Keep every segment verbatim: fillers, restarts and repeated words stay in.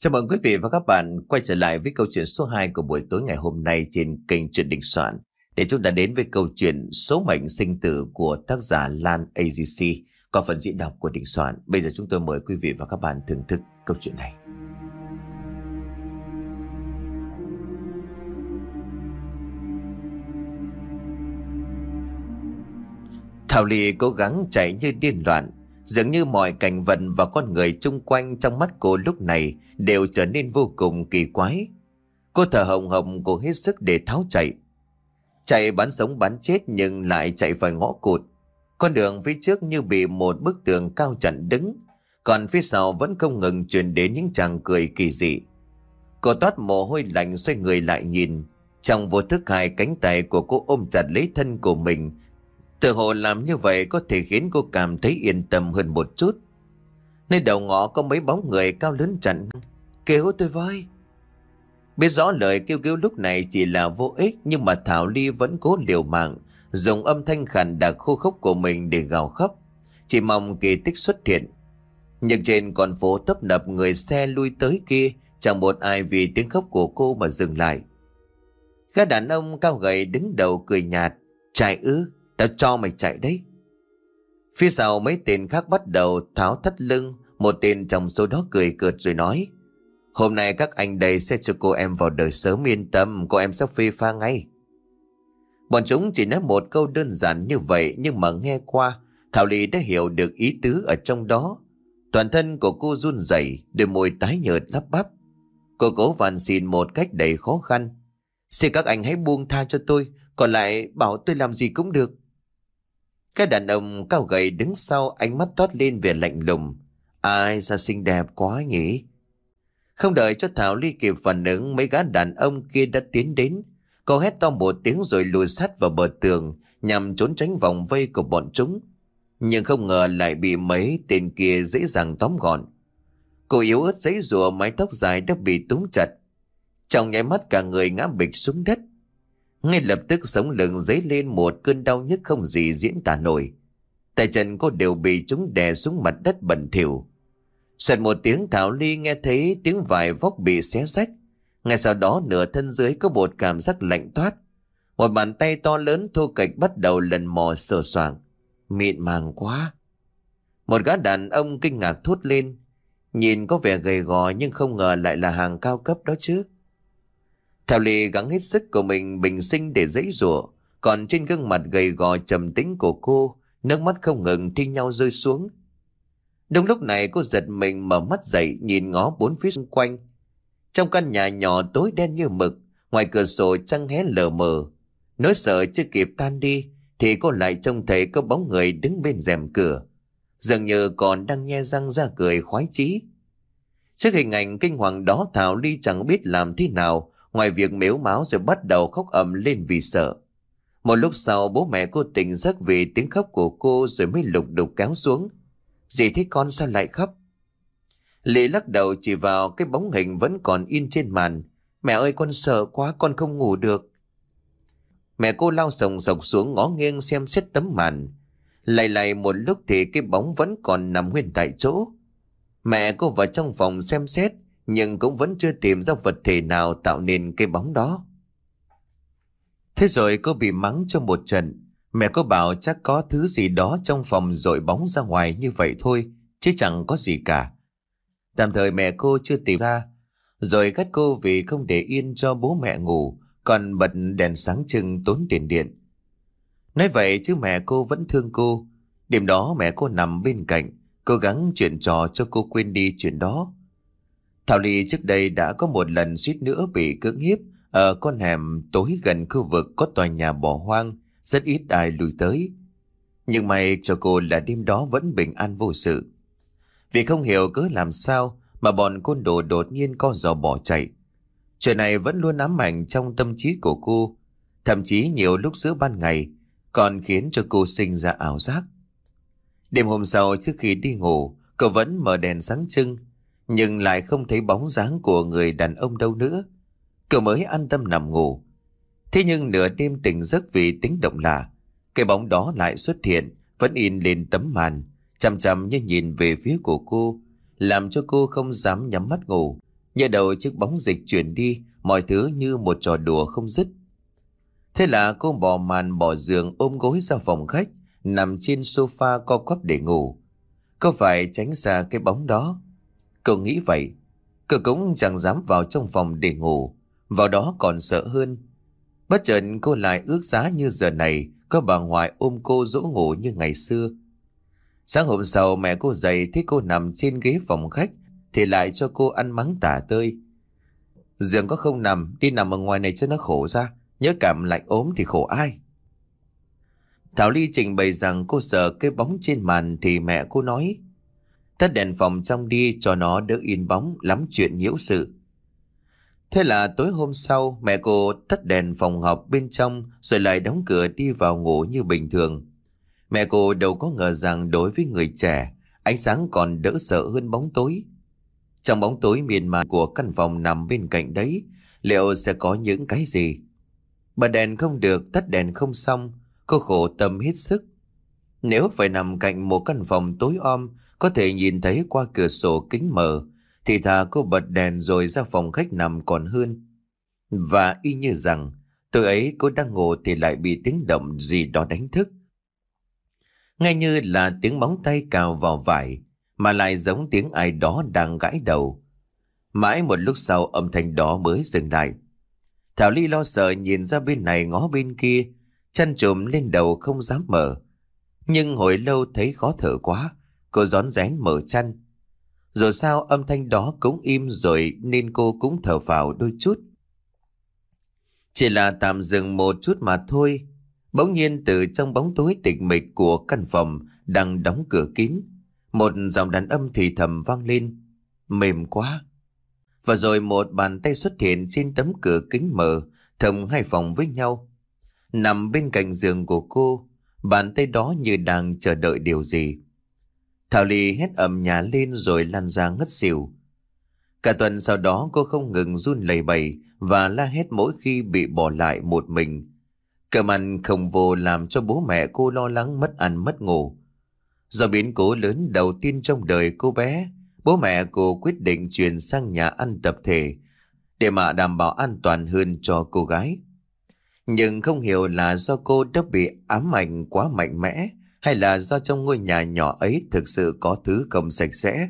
Chào mừng quý vị và các bạn quay trở lại với câu chuyện số hai của buổi tối ngày hôm nay trên kênh Truyện Đình Soạn, để chúng ta đến với câu chuyện Số mệnh sinh tử của tác giả Lan a giê xê qua phần diễn đọc của Đình Soạn. Bây giờ chúng tôi mời quý vị và các bạn thưởng thức câu chuyện này. Thảo Ly cố gắng chạy như điên loạn, dường như mọi cảnh vật và con người chung quanh trong mắt cô lúc này đều trở nên vô cùng kỳ quái. Cô thở hồng hộc, cô hết sức để tháo chạy. Chạy bán sống bán chết nhưng lại chạy phải ngõ cụt. Con đường phía trước như bị một bức tường cao chặn đứng, còn phía sau vẫn không ngừng truyền đến những tràng cười kỳ dị. Cô toát mồ hôi lạnh xoay người lại nhìn. Trong vô thức hai cánh tay của cô ôm chặt lấy thân của mình. Tự hồ làm như vậy có thể khiến cô cảm thấy yên tâm hơn một chút. Nơi đầu ngõ có mấy bóng người cao lớn chặn. Kêu tôi với. Biết rõ lời kêu cứu lúc này chỉ là vô ích, nhưng mà Thảo Ly vẫn cố liều mạng, dùng âm thanh khàn đặc khô khốc của mình để gào khóc, chỉ mong kỳ tích xuất hiện. Nhưng trên con phố tấp nập người xe lui tới kia, chẳng một ai vì tiếng khóc của cô mà dừng lại. Gã đàn ông cao gầy đứng đầu cười nhạt. Chạy ư? Tao cho mày chạy đấy. Phía sau mấy tên khác bắt đầu tháo thắt lưng. Một tên trong số đó cười cợt rồi nói: Hôm nay các anh đây sẽ cho cô em vào đời sớm, yên tâm, cô em sẽ phê pha ngay. Bọn chúng chỉ nói một câu đơn giản như vậy, nhưng mà nghe qua, Thảo Ly đã hiểu được ý tứ ở trong đó. Toàn thân của cô run rẩy, đôi môi tái nhợt lắp bắp. Cô cố van xin một cách đầy khó khăn: Xin các anh hãy buông tha cho tôi, còn lại bảo tôi làm gì cũng được. Cái đàn ông cao gầy đứng sau, ánh mắt toát lên vẻ lạnh lùng. Ai sao xinh đẹp quá nhỉ? Không đợi cho Thảo Ly kịp phản ứng, mấy gã đàn ông kia đã tiến đến. Cô hét to một tiếng rồi lùi sát vào bờ tường nhằm trốn tránh vòng vây của bọn chúng. Nhưng không ngờ lại bị mấy tên kia dễ dàng tóm gọn. Cô yếu ớt giãy giụa, mái tóc dài đã bị túm chặt. Trong nháy mắt cả người ngã bịch xuống đất. Ngay lập tức sống lưng dấy lên một cơn đau nhức không gì diễn tả nổi. Tay chân cô đều bị chúng đè xuống mặt đất bẩn thỉu. Xoẹt một tiếng, Thảo Ly nghe thấy tiếng vải vóc bị xé rách. Ngay sau đó nửa thân dưới có một cảm giác lạnh toát. Một bàn tay to lớn thô kệch bắt đầu lần mò sờ soạng. Mịn màng quá. Một gã đàn ông kinh ngạc thốt lên. Nhìn có vẻ gầy gò nhưng không ngờ lại là hàng cao cấp đó chứ. Thảo Ly gắng hết sức của mình bình sinh để giãy giụa, còn trên gương mặt gầy gò trầm tĩnh của cô, nước mắt không ngừng thi nhau rơi xuống. Đúng lúc này cô giật mình mở mắt dậy, nhìn ngó bốn phía xung quanh. Trong căn nhà nhỏ tối đen như mực, ngoài cửa sổ trăng hé lờ mờ. Nỗi sợ chưa kịp tan đi thì cô lại trông thấy có bóng người đứng bên rèm cửa, dường như còn đang nhe răng ra cười khoái chí. Trước hình ảnh kinh hoàng đó, Thảo Ly chẳng biết làm thế nào ngoài việc mếu máo rồi bắt đầu khóc ầm lên vì sợ. Một lúc sau bố mẹ cô tỉnh giấc vì tiếng khóc của cô rồi mới lục đục kéo xuống. Dì thấy con sao lại khóc? Lệ lắc đầu chỉ vào cái bóng hình vẫn còn in trên màn. Mẹ ơi, con sợ quá, con không ngủ được. Mẹ cô lao sồng sộc xuống ngó nghiêng xem xét tấm màn. Lầy lầy một lúc thì cái bóng vẫn còn nằm nguyên tại chỗ. Mẹ cô vào trong phòng xem xét nhưng cũng vẫn chưa tìm ra vật thể nào tạo nên cái bóng đó. Thế rồi cô bị mắng cho một trận. Mẹ cô bảo chắc có thứ gì đó trong phòng dội bóng ra ngoài như vậy thôi, chứ chẳng có gì cả. Tạm thời mẹ cô chưa tìm ra, rồi gắt cô vì không để yên cho bố mẹ ngủ, còn bật đèn sáng trưng tốn tiền điện. Nói vậy chứ mẹ cô vẫn thương cô. Đêm đó mẹ cô nằm bên cạnh, cố gắng chuyện trò cho cô quên đi chuyện đó. Thảo Ly trước đây đã có một lần suýt nữa bị cưỡng hiếp ở con hẻm tối gần khu vực có tòa nhà bỏ hoang, rất ít ai lui tới. Nhưng may cho cô là đêm đó vẫn bình an vô sự. Vì không hiểu cớ làm sao mà bọn côn đồ đột nhiên co giò bỏ chạy. Chuyện này vẫn luôn ám ảnh trong tâm trí của cô, thậm chí nhiều lúc giữa ban ngày còn khiến cho cô sinh ra ảo giác. Đêm hôm sau trước khi đi ngủ, cô vẫn mở đèn sáng trưng, nhưng lại không thấy bóng dáng của người đàn ông đâu nữa. Cô mới an tâm nằm ngủ. Thế nhưng nửa đêm tỉnh giấc vì tiếng động lạ, cái bóng đó lại xuất hiện, vẫn in lên tấm màn, chằm chằm như nhìn về phía của cô, làm cho cô không dám nhắm mắt ngủ. Nhớ đầu chiếc bóng dịch chuyển đi, mọi thứ như một trò đùa không dứt. Thế là cô bỏ màn bỏ giường ôm gối ra phòng khách, nằm trên sofa co quắp để ngủ. Cô phải tránh xa cái bóng đó. Cô nghĩ vậy. Cô cũng chẳng dám vào trong phòng để ngủ, vào đó còn sợ hơn. Bất chợt cô lại ước giá như giờ này có bà ngoại ôm cô dỗ ngủ như ngày xưa. Sáng hôm sau mẹ cô dậy thấy cô nằm trên ghế phòng khách thì lại cho cô ăn mắng tả tơi. Giường có không nằm, đi nằm ở ngoài này cho nó khổ ra, nhớ cảm lạnh ốm thì khổ ai. Thảo Ly trình bày rằng cô sợ cái bóng trên màn thì mẹ cô nói: tắt đèn phòng trong đi cho nó đỡ in bóng, lắm chuyện nhiễu sự. Thế là tối hôm sau mẹ cô tắt đèn phòng học bên trong rồi lại đóng cửa đi vào ngủ như bình thường. Mẹ cô đâu có ngờ rằng đối với người trẻ, ánh sáng còn đỡ sợ hơn bóng tối. Trong bóng tối miên man của căn phòng nằm bên cạnh đấy, liệu sẽ có những cái gì? Bật đèn không được, tắt đèn không xong, cô khổ tâm hết sức. Nếu phải nằm cạnh một căn phòng tối om, có thể nhìn thấy qua cửa sổ kính mờ, thì thà cô bật đèn rồi ra phòng khách nằm còn hơn. Và y như rằng, tối ấy cô đang ngủ thì lại bị tiếng động gì đó đánh thức. Ngay như là tiếng móng tay cào vào vải, mà lại giống tiếng ai đó đang gãi đầu. Mãi một lúc sau âm thanh đó mới dừng lại. Thảo Ly lo sợ nhìn ra bên này ngó bên kia, chăn trùm lên đầu không dám mở. Nhưng hồi lâu thấy khó thở quá, cô rón rén mở chăn. Rồi sao âm thanh đó cũng im rồi nên cô cũng thở vào đôi chút. Chỉ là tạm dừng một chút mà thôi. Bỗng nhiên từ trong bóng tối tịch mịch của căn phòng đang đóng cửa kín, một giọng đàn âm thì thầm vang lên: mềm quá. Và rồi một bàn tay xuất hiện trên tấm cửa kính mờ, thông hai phòng với nhau. Nằm bên cạnh giường của cô, bàn tay đó như đang chờ đợi điều gì. Thảo Ly hét ầm nhà lên rồi lăn ra ngất xỉu. Cả tuần sau đó cô không ngừng run lẩy bẩy và la hét mỗi khi bị bỏ lại một mình. Cơm ăn không vô làm cho bố mẹ cô lo lắng mất ăn mất ngủ. Do biến cố lớn đầu tiên trong đời cô bé, bố mẹ cô quyết định chuyển sang nhà ăn tập thể để mà đảm bảo an toàn hơn cho cô gái. Nhưng không hiểu là do cô đã bị ám ảnh quá mạnh mẽ, hay là do trong ngôi nhà nhỏ ấy thực sự có thứ không sạch sẽ.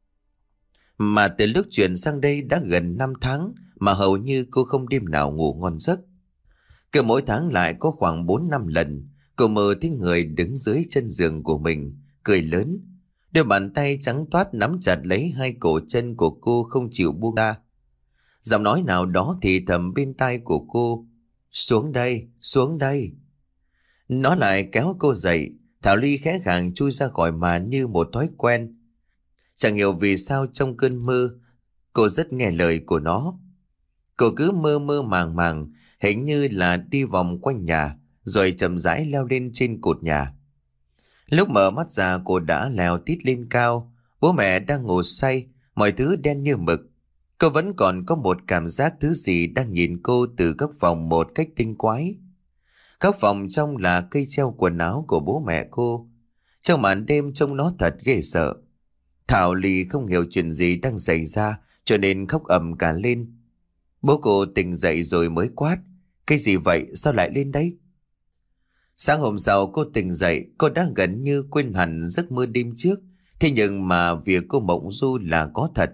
Mà từ lúc chuyển sang đây đã gần năm tháng mà hầu như cô không đêm nào ngủ ngon giấc. Cứ mỗi tháng lại có khoảng bốn năm lần cô mơ thấy người đứng dưới chân giường của mình, cười lớn. Đôi bàn tay trắng toát nắm chặt lấy hai cổ chân của cô không chịu buông ra. Giọng nói nào đó thì thầm bên tai của cô: xuống đây, xuống đây. Nó lại kéo cô dậy. Thảo Ly khẽ khàng chui ra khỏi màn như một thói quen. Chẳng hiểu vì sao trong cơn mơ cô rất nghe lời của nó. Cô cứ mơ mơ màng màng, hình như là đi vòng quanh nhà, rồi chậm rãi leo lên trên cột nhà. Lúc mở mắt ra cô đã leo tít lên cao. Bố mẹ đang ngủ say, mọi thứ đen như mực. Cô vẫn còn có một cảm giác thứ gì đang nhìn cô từ góc phòng một cách tinh quái. Góc phòng trong là cây treo quần áo của bố mẹ cô. Trong màn đêm trông nó thật ghê sợ. Thảo Ly không hiểu chuyện gì đang xảy ra cho nên khóc ầm cả lên. Bố cô tỉnh dậy rồi mới quát: cái gì vậy, sao lại lên đấy? Sáng hôm sau cô tỉnh dậy, cô đã gần như quên hẳn giấc mơ đêm trước. Thế nhưng mà việc cô mộng du là có thật.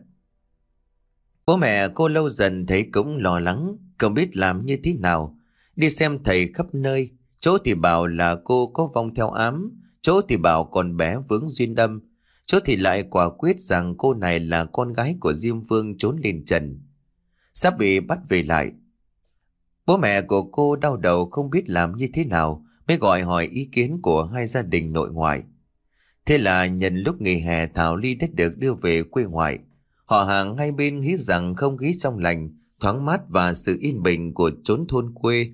Bố mẹ cô lâu dần thấy cũng lo lắng, không biết làm như thế nào. Đi xem thầy khắp nơi, chỗ thì bảo là cô có vong theo ám, chỗ thì bảo con bé vướng duyên âm, chỗ thì lại quả quyết rằng cô này là con gái của Diêm Vương trốn lên trần, sắp bị bắt về lại. Bố mẹ của cô đau đầu không biết làm như thế nào, mới gọi hỏi ý kiến của hai gia đình nội ngoại. Thế là nhân lúc nghỉ hè Thảo Ly đã được đưa về quê ngoại. Họ hàng hai bên nghĩ rằng không khí trong lành, thoáng mát và sự yên bình của chốn thôn quê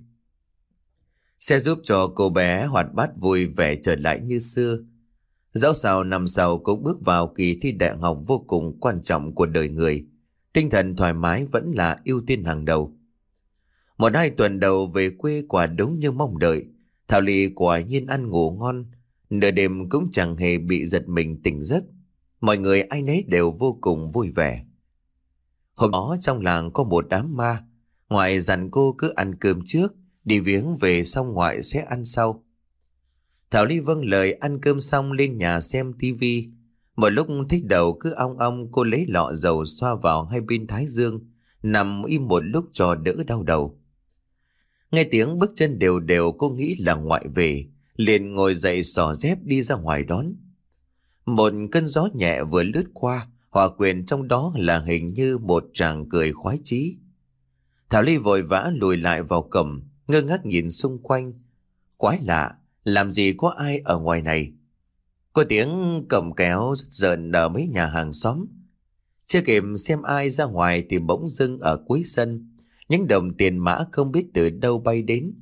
sẽ giúp cho cô bé hoạt bát vui vẻ trở lại như xưa. Dẫu sao năm sau cũng bước vào kỳ thi đại học vô cùng quan trọng của đời người, tinh thần thoải mái vẫn là ưu tiên hàng đầu. Một hai tuần đầu về quê quả đúng như mong đợi. Thảo Ly quả nhiên ăn ngủ ngon, nửa đêm cũng chẳng hề bị giật mình tỉnh giấc. Mọi người ai nấy đều vô cùng vui vẻ. Hôm đó trong làng có một đám ma. Ngoại dặn cô cứ ăn cơm trước, đi viếng về xong ngoại sẽ ăn sau. Thảo Ly vâng lời, ăn cơm xong lên nhà xem tivi. Một lúc thích đầu cứ ong ong, cô lấy lọ dầu xoa vào hai bên thái dương, nằm im một lúc cho đỡ đau đầu. Nghe tiếng bước chân đều đều, cô nghĩ là ngoại về, liền ngồi dậy xỏ dép đi ra ngoài đón. Một cơn gió nhẹ vừa lướt qua, hòa quyện trong đó là hình như một tràng cười khoái chí. Thảo Ly vội vã lùi lại vào cổng, ngơ ngác nhìn xung quanh. Quái lạ, làm gì có ai ở ngoài này? Có tiếng cổng kéo rất rợn ở mấy nhà hàng xóm. Chưa kịp xem ai ra ngoài thì bỗng dưng ở cuối sân, những đồng tiền mã không biết từ đâu bay đến.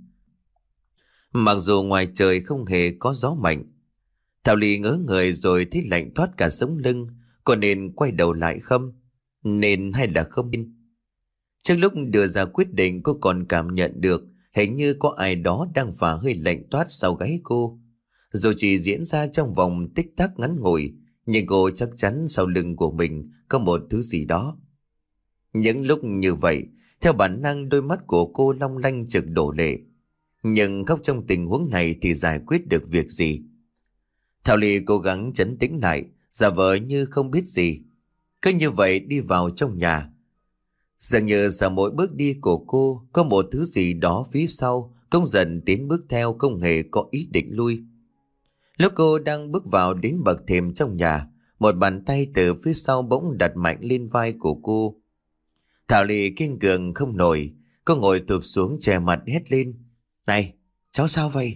Mặc dù ngoài trời không hề có gió mạnh, Thảo Ly ngớ người rồi thấy lạnh toát cả sống lưng. Cô nên quay đầu lại không? Nên hay là không nên? Trước lúc đưa ra quyết định, cô còn cảm nhận được hình như có ai đó đang phả hơi lạnh toát sau gáy cô. Dù chỉ diễn ra trong vòng tích tắc ngắn ngủi, nhưng cô chắc chắn sau lưng của mình có một thứ gì đó. Những lúc như vậy, theo bản năng đôi mắt của cô long lanh trực đổ lệ. Nhưng khóc trong tình huống này thì giải quyết được việc gì? Thảo Ly cố gắng trấn tĩnh lại, giả vờ như không biết gì. Cứ như vậy đi vào trong nhà. Dường như sau mỗi bước đi của cô có một thứ gì đó phía sau cũng dần tiến bước theo, không hề có ý định lui. Lúc cô đang bước vào đến bậc thềm trong nhà, một bàn tay từ phía sau bỗng đặt mạnh lên vai của cô. Thảo Ly kiên cường không nổi, cô ngồi tụp xuống che mặt hét lên: "Này, cháu sao vậy?"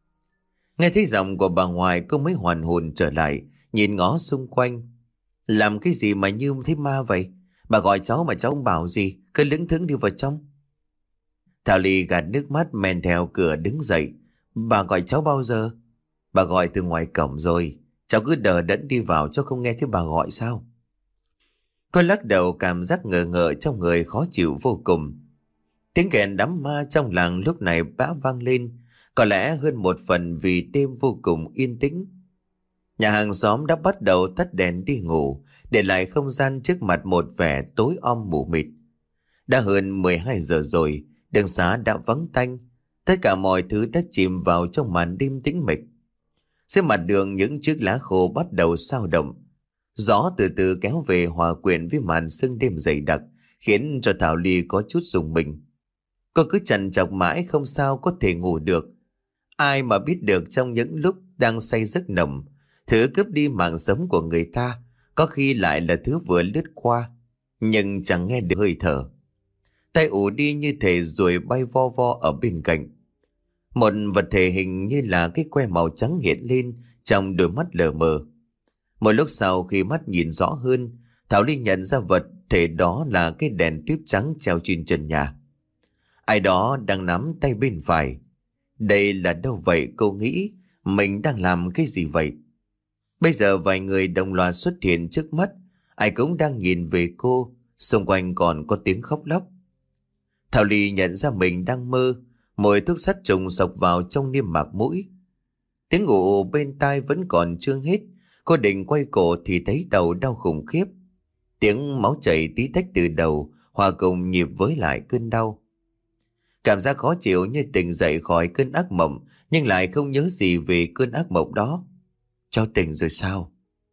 Nghe thấy giọng của bà ngoại, cô mới hoàn hồn trở lại, nhìn ngó xung quanh. Làm cái gì mà như thấy ma vậy? Bà gọi cháu mà cháu không bảo gì, cứ lững thững đi vào trong. Thảo Ly gạt nước mắt men theo cửa đứng dậy. Bà gọi cháu bao giờ? Bà gọi từ ngoài cổng rồi. Cháu cứ đờ đẫn đi vào cho không nghe thấy bà gọi sao? Cô lắc đầu, cảm giác ngờ ngợ trong người khó chịu vô cùng. Tiếng kèn đám ma trong làng lúc này bã vang lên, có lẽ hơn một phần vì đêm vô cùng yên tĩnh. Nhà hàng xóm đã bắt đầu tắt đèn đi ngủ, để lại không gian trước mặt một vẻ tối om mù mịt. Đã hơn mười hai giờ rồi, đường xá đã vắng tanh, tất cả mọi thứ đã chìm vào trong màn đêm tĩnh mịch. Trên mặt đường những chiếc lá khô bắt đầu xao động. Gió từ từ kéo về hòa quyện với màn sương đêm dày đặc, khiến cho Thảo Ly có chút rùng mình. Cô cứ trằn trọc mãi không sao có thể ngủ được. Ai mà biết được trong những lúc đang say giấc nồng, thứ cướp đi mạng sống của người ta có khi lại là thứ vừa lướt qua, nhưng chẳng nghe được hơi thở. Tay ù đi như thể ruồi bay vo vo ở bên cạnh. Một vật thể hình như là cái que màu trắng hiện lên trong đôi mắt lờ mờ. Một lúc sau khi mắt nhìn rõ hơn, Thảo Ly nhận ra vật thể đó là cái đèn tuyếp trắng treo trên trần nhà. Ai đó đang nắm tay bên phải. Đây là đâu vậy, cô nghĩ? Mình đang làm cái gì vậy? Bây giờ vài người đồng loạt xuất hiện trước mắt, ai cũng đang nhìn về cô, xung quanh còn có tiếng khóc lóc. Thảo Ly nhận ra mình đang mơ, mùi thuốc sát trùng sộc vào trong niêm mạc mũi. Tiếng ngủ bên tai vẫn còn chưa hết, cô định quay cổ thì thấy đầu đau khủng khiếp. Tiếng máu chảy tí tách từ đầu, hòa cùng nhịp với lại cơn đau. Cảm giác khó chịu như tỉnh dậy khỏi cơn ác mộng, nhưng lại không nhớ gì về cơn ác mộng đó. Cháu tỉnh rồi sao?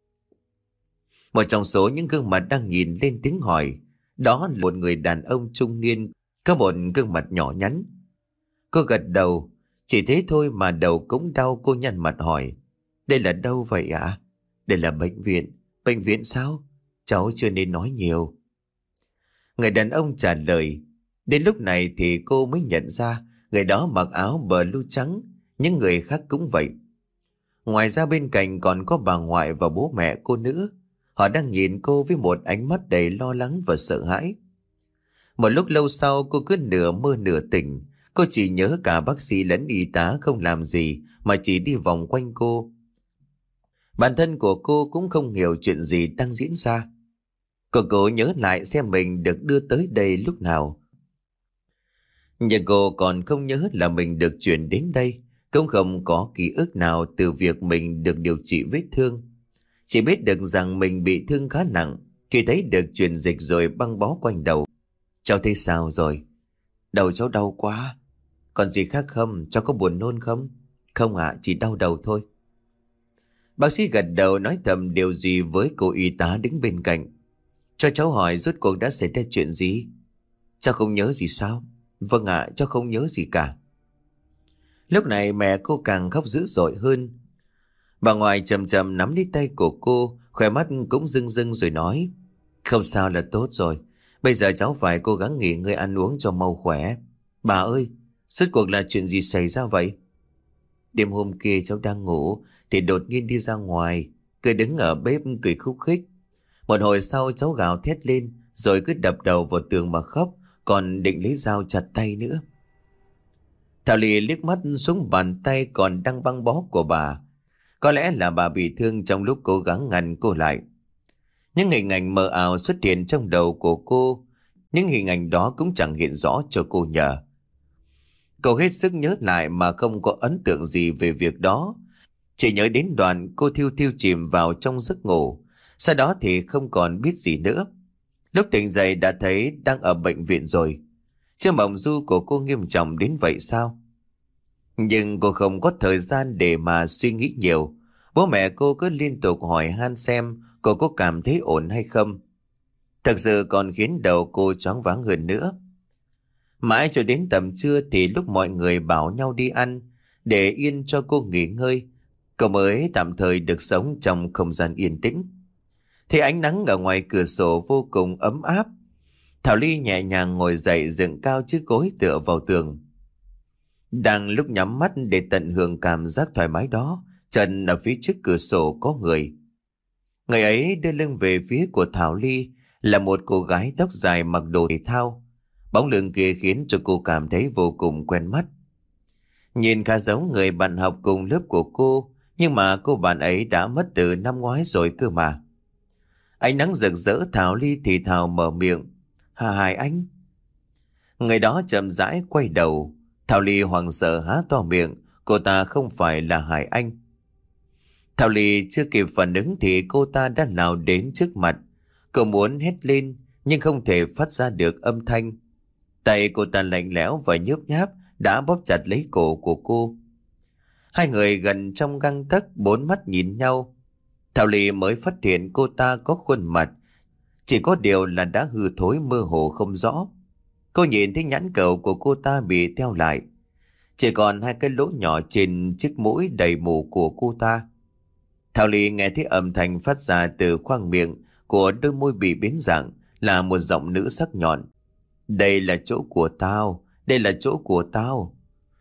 Một trong số những gương mặt đang nhìn lên tiếng hỏi. Đó là một người đàn ông trung niên, có một gương mặt nhỏ nhắn. Cô gật đầu. Chỉ thế thôi mà đầu cũng đau. Cô nhăn mặt hỏi: Đây là đâu vậy ạ? À? Đây là bệnh viện. Bệnh viện sao? Cháu chưa nên nói nhiều. Người đàn ông trả lời. Đến lúc này thì cô mới nhận ra người đó mặc áo blue trắng. Những người khác cũng vậy. Ngoài ra bên cạnh còn có bà ngoại và bố mẹ cô nữa. Họ đang nhìn cô với một ánh mắt đầy lo lắng và sợ hãi. Một lúc lâu sau cô cứ nửa mơ nửa tỉnh. Cô chỉ nhớ cả bác sĩ lẫn y tá không làm gì mà chỉ đi vòng quanh cô. Bản thân của cô cũng không hiểu chuyện gì đang diễn ra. Cô cố nhớ lại xem mình được đưa tới đây lúc nào. Nhưng cô còn không nhớ là mình được chuyển đến đây. Cũng không có ký ức nào từ việc mình được điều trị vết thương. Chỉ biết được rằng mình bị thương khá nặng. Khi thấy được truyền dịch rồi băng bó quanh đầu. Cháu thấy sao rồi? Đầu cháu đau quá. Còn gì khác không? Cháu có buồn nôn không? Không ạ, chỉ đau đầu thôi. Bác sĩ gật đầu nói thầm điều gì với cô y tá đứng bên cạnh. Cho cháu hỏi rốt cuộc đã xảy ra chuyện gì? Cháu không nhớ gì sao? Vâng ạ, cháu không nhớ gì cả. Lúc này mẹ cô càng khóc dữ dội hơn. Bà ngoại chầm chầm nắm lấy tay của cô, khỏe mắt cũng rưng rưng rồi nói. Không sao là tốt rồi. Bây giờ cháu phải cố gắng nghỉ ngơi ăn uống cho mau khỏe. Bà ơi, rốt cuộc là chuyện gì xảy ra vậy? Đêm hôm kia cháu đang ngủ thì đột nhiên đi ra ngoài, cười đứng ở bếp cười khúc khích. Một hồi sau cháu gào thét lên rồi cứ đập đầu vào tường mà khóc, còn định lấy dao chặt tay nữa. Thảo Ly liếc mắt xuống bàn tay còn đang băng bó của bà. Có lẽ là bà bị thương trong lúc cố gắng ngăn cô lại. Những hình ảnh mờ ảo xuất hiện trong đầu của cô. Những hình ảnh đó cũng chẳng hiện rõ cho cô nhớ. Cô hết sức nhớ lại mà không có ấn tượng gì về việc đó. Chỉ nhớ đến đoạn cô thiêu thiêu chìm vào trong giấc ngủ. Sau đó thì không còn biết gì nữa. Lúc tỉnh dậy đã thấy đang ở bệnh viện rồi. Chứ mộng du của cô nghiêm trọng đến vậy sao? Nhưng cô không có thời gian để mà suy nghĩ nhiều. Bố mẹ cô cứ liên tục hỏi han xem cô có cảm thấy ổn hay không. Thật sự còn khiến đầu cô choáng váng hơn nữa. Mãi cho đến tầm trưa thì lúc mọi người bảo nhau đi ăn để yên cho cô nghỉ ngơi, cô mới tạm thời được sống trong không gian yên tĩnh. Thì ánh nắng ở ngoài cửa sổ vô cùng ấm áp. Thảo Ly nhẹ nhàng ngồi dậy dựng cao chiếc gối tựa vào tường. Đang lúc nhắm mắt để tận hưởng cảm giác thoải mái đó, chân ở phía trước cửa sổ có người. Người ấy đưa lưng về phía của Thảo Ly là một cô gái tóc dài mặc đồ thể thao. Bóng lưng kia khiến cho cô cảm thấy vô cùng quen mắt. Nhìn khá giống người bạn học cùng lớp của cô, nhưng mà cô bạn ấy đã mất từ năm ngoái rồi cơ mà. Ánh nắng rực rỡ, Thảo Ly thì thào mở miệng. Hà Hải anh. Người đó chậm rãi quay đầu. Thảo Ly hoảng sợ há to miệng. Cô ta không phải là Hải Anh. Thảo Ly chưa kịp phản ứng thì cô ta đã lao đến trước mặt. Cô muốn hét lên nhưng không thể phát ra được âm thanh. Tay cô ta lạnh lẽo và nhớp nháp đã bóp chặt lấy cổ của cô. Hai người gần trong gang tấc, bốn mắt nhìn nhau. Thảo Ly mới phát hiện cô ta có khuôn mặt, chỉ có điều là đã hư thối mơ hồ không rõ. Cô nhìn thấy nhãn cầu của cô ta bị teo lại, chỉ còn hai cái lỗ nhỏ trên chiếc mũi đầy mù của cô ta. Thảo Ly nghe thấy âm thanh phát ra từ khoang miệng của đôi môi bị biến dạng, là một giọng nữ sắc nhọn. Đây là chỗ của tao, đây là chỗ của tao.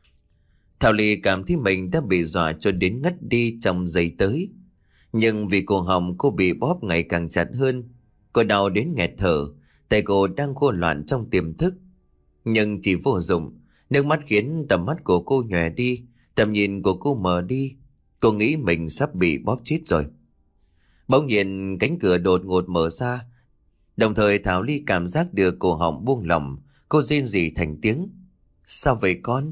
Thảo Ly cảm thấy mình đã bị dọa cho đến ngất đi trong giây tới. Nhưng vì cổ họng cô bị bóp ngày càng chặt hơn, cô đau đến nghẹt thở, tay cô đang khô loạn trong tiềm thức. Nhưng chỉ vô dụng, nước mắt khiến tầm mắt của cô nhòe đi, tầm nhìn của cô mờ đi. Cô nghĩ mình sắp bị bóp chết rồi. Bỗng nhiên cánh cửa đột ngột mở ra. Đồng thời Thảo Ly cảm giác được cổ họng buông lỏng. Cô rên rỉ thành tiếng. Sao vậy con?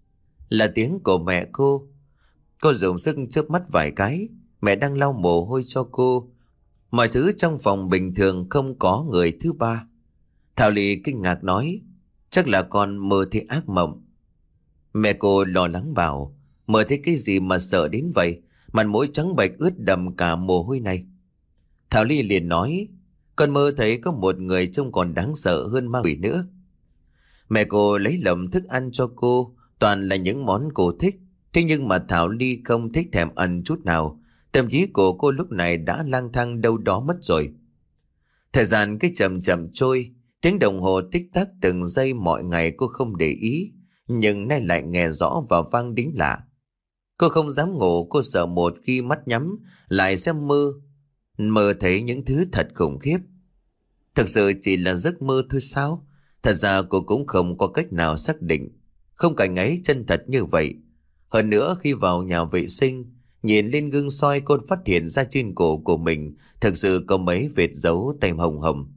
Là tiếng của mẹ cô. Cô dùng sức chớp mắt vài cái. Mẹ đang lau mồ hôi cho cô. Mọi thứ trong phòng bình thường, không có người thứ ba. Thảo Ly kinh ngạc nói. Chắc là con mơ thấy ác mộng. Mẹ cô lo lắng bảo. Mơ thấy cái gì mà sợ đến vậy? Mặt mũi trắng bệch ướt đầm cả mồ hôi này. Thảo Ly liền nói. Con mơ thấy có một người trông còn đáng sợ hơn ma quỷ nữa. Mẹ cô lấy lầm thức ăn cho cô, toàn là những món cô thích. Thế nhưng mà Thảo Ly không thích thèm ăn chút nào. Tâm trí của cô lúc này đã lang thang đâu đó mất rồi. Thời gian cứ chậm chậm trôi. Tiếng đồng hồ tích tắc từng giây mọi ngày cô không để ý. Nhưng nay lại nghe rõ và vang đính lạ. Cô không dám ngủ, cô sợ một khi mắt nhắm lại sẽ mơ. Mơ thấy những thứ thật khủng khiếp. Thực sự chỉ là giấc mơ thôi sao? Thật ra cô cũng không có cách nào xác định. Không cảnh ấy chân thật như vậy. Hơn nữa khi vào nhà vệ sinh, nhìn lên gương soi cô phát hiện ra trên cổ của mình thực sự có mấy vệt dấu tay hồng hồng.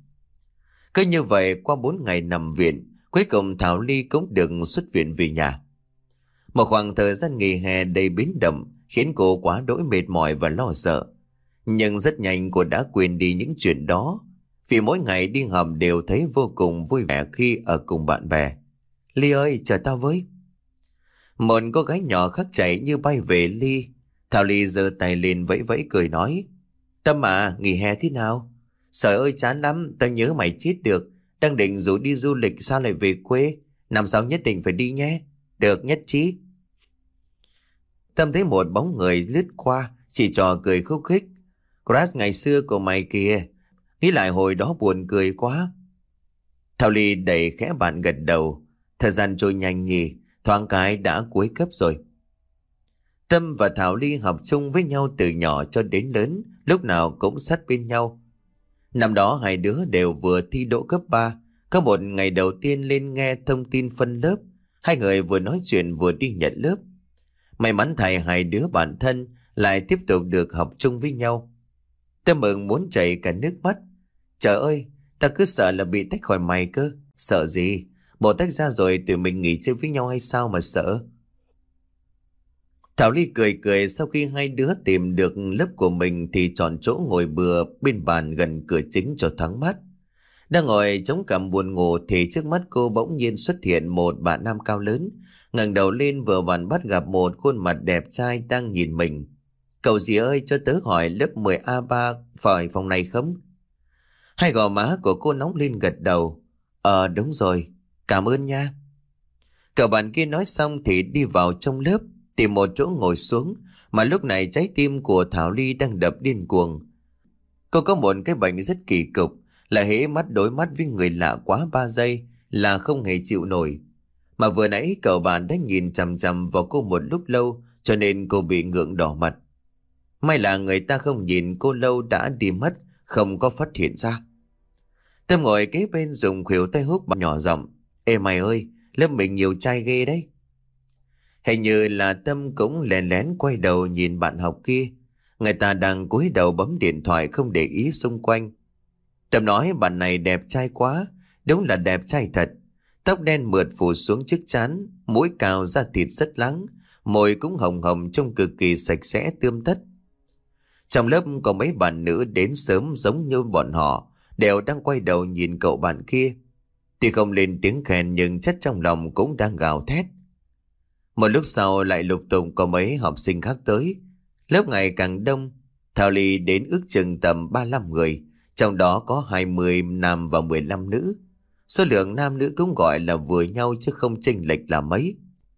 Cứ như vậy qua bốn ngày nằm viện, cuối cùng Thảo Ly cũng được xuất viện về nhà. Một khoảng thời gian nghỉ hè đầy biến động khiến cô quá đỗi mệt mỏi và lo sợ. Nhưng rất nhanh cô đã quên đi những chuyện đó. vì mỗi ngày đi học đều thấy vô cùng vui vẻ khi ở cùng bạn bè. Ly ơi, chờ tao với. Một cô gái nhỏ khắc chạy như bay về Ly. Thảo Ly giơ tay lên vẫy vẫy cười nói: Tâm à, nghỉ hè thế nào? Trời ơi chán lắm, tao nhớ mày chết được. Đang định rủ đi du lịch sao lại về quê? Năm sau nhất định phải đi nhé. Được, nhất trí. Tâm thấy một bóng người lướt qua, chỉ trò cười khúc khích. Crush ngày xưa của mày kìa. Nghĩ lại hồi đó buồn cười quá. Thảo Ly đẩy khẽ bạn gật đầu. Thời gian trôi nhanh nhỉ, thoáng cái đã cuối cấp rồi. Tâm và Thảo Ly học chung với nhau từ nhỏ cho đến lớn, lúc nào cũng sát bên nhau. Năm đó hai đứa đều vừa thi đỗ cấp ba. Có một ngày đầu tiên lên nghe thông tin phân lớp, hai người vừa nói chuyện vừa đi nhận lớp. May mắn thay hai đứa bạn thân lại tiếp tục được học chung với nhau. Tâm mừng muốn chảy cả nước mắt. Trời ơi, ta cứ sợ là bị tách khỏi mày cơ. Sợ gì? Bộ tách ra rồi tụi mình nghỉ chơi với nhau hay sao mà sợ? Thảo Ly cười cười sau khi hai đứa tìm được lớp của mình thì chọn chỗ ngồi bừa bên bàn gần cửa chính cho thoáng mát. Đang ngồi chống cằm buồn ngủ thì trước mắt cô bỗng nhiên xuất hiện một bạn nam cao lớn. Ngẩng đầu lên vừa vặn bắt gặp một khuôn mặt đẹp trai đang nhìn mình. Cậu gì ơi, cho tớ hỏi lớp mười A ba phải phòng này không? Hai gò má của cô nóng lên gật đầu. Ờ đúng rồi, cảm ơn nha. Cậu bạn kia nói xong thì đi vào trong lớp, tìm một chỗ ngồi xuống. Mà lúc này trái tim của Thảo Ly đang đập điên cuồng. Cô có một cái bệnh rất kỳ cục, là hễ mắt đối mắt với người lạ quá ba giây là không hề chịu nổi. Mà vừa nãy cậu bạn đã nhìn chằm chằm vào cô một lúc lâu, cho nên cô bị ngượng đỏ mặt. May là người ta không nhìn cô lâu đã đi mất, không có phát hiện ra. Tâm ngồi kế bên dùng khuỷu tay hút nhỏ giọng: Ê mày ơi, lớp mình nhiều trai ghê đấy. Hình như là Tâm cũng lén lén quay đầu nhìn bạn học kia. Người ta đang cúi đầu bấm điện thoại không để ý xung quanh. Tâm nói bạn này đẹp trai quá, đúng là đẹp trai thật. Tóc đen mượt phủ xuống trước trán, mũi cao da thịt rất láng, môi cũng hồng hồng trông cực kỳ sạch sẽ tươm tất. Trong lớp có mấy bạn nữ đến sớm giống như bọn họ, đều đang quay đầu nhìn cậu bạn kia. Tuy không lên tiếng khen nhưng chắc trong lòng cũng đang gào thét. Một lúc sau lại lục tục có mấy học sinh khác tới. Lớp ngày càng đông. Thảo Ly đến ước chừng tầm ba mươi lăm người, trong đó có hai mươi nam và mười lăm nữ. Số lượng nam nữ cũng gọi là vừa nhau chứ không chênh lệch là mấy.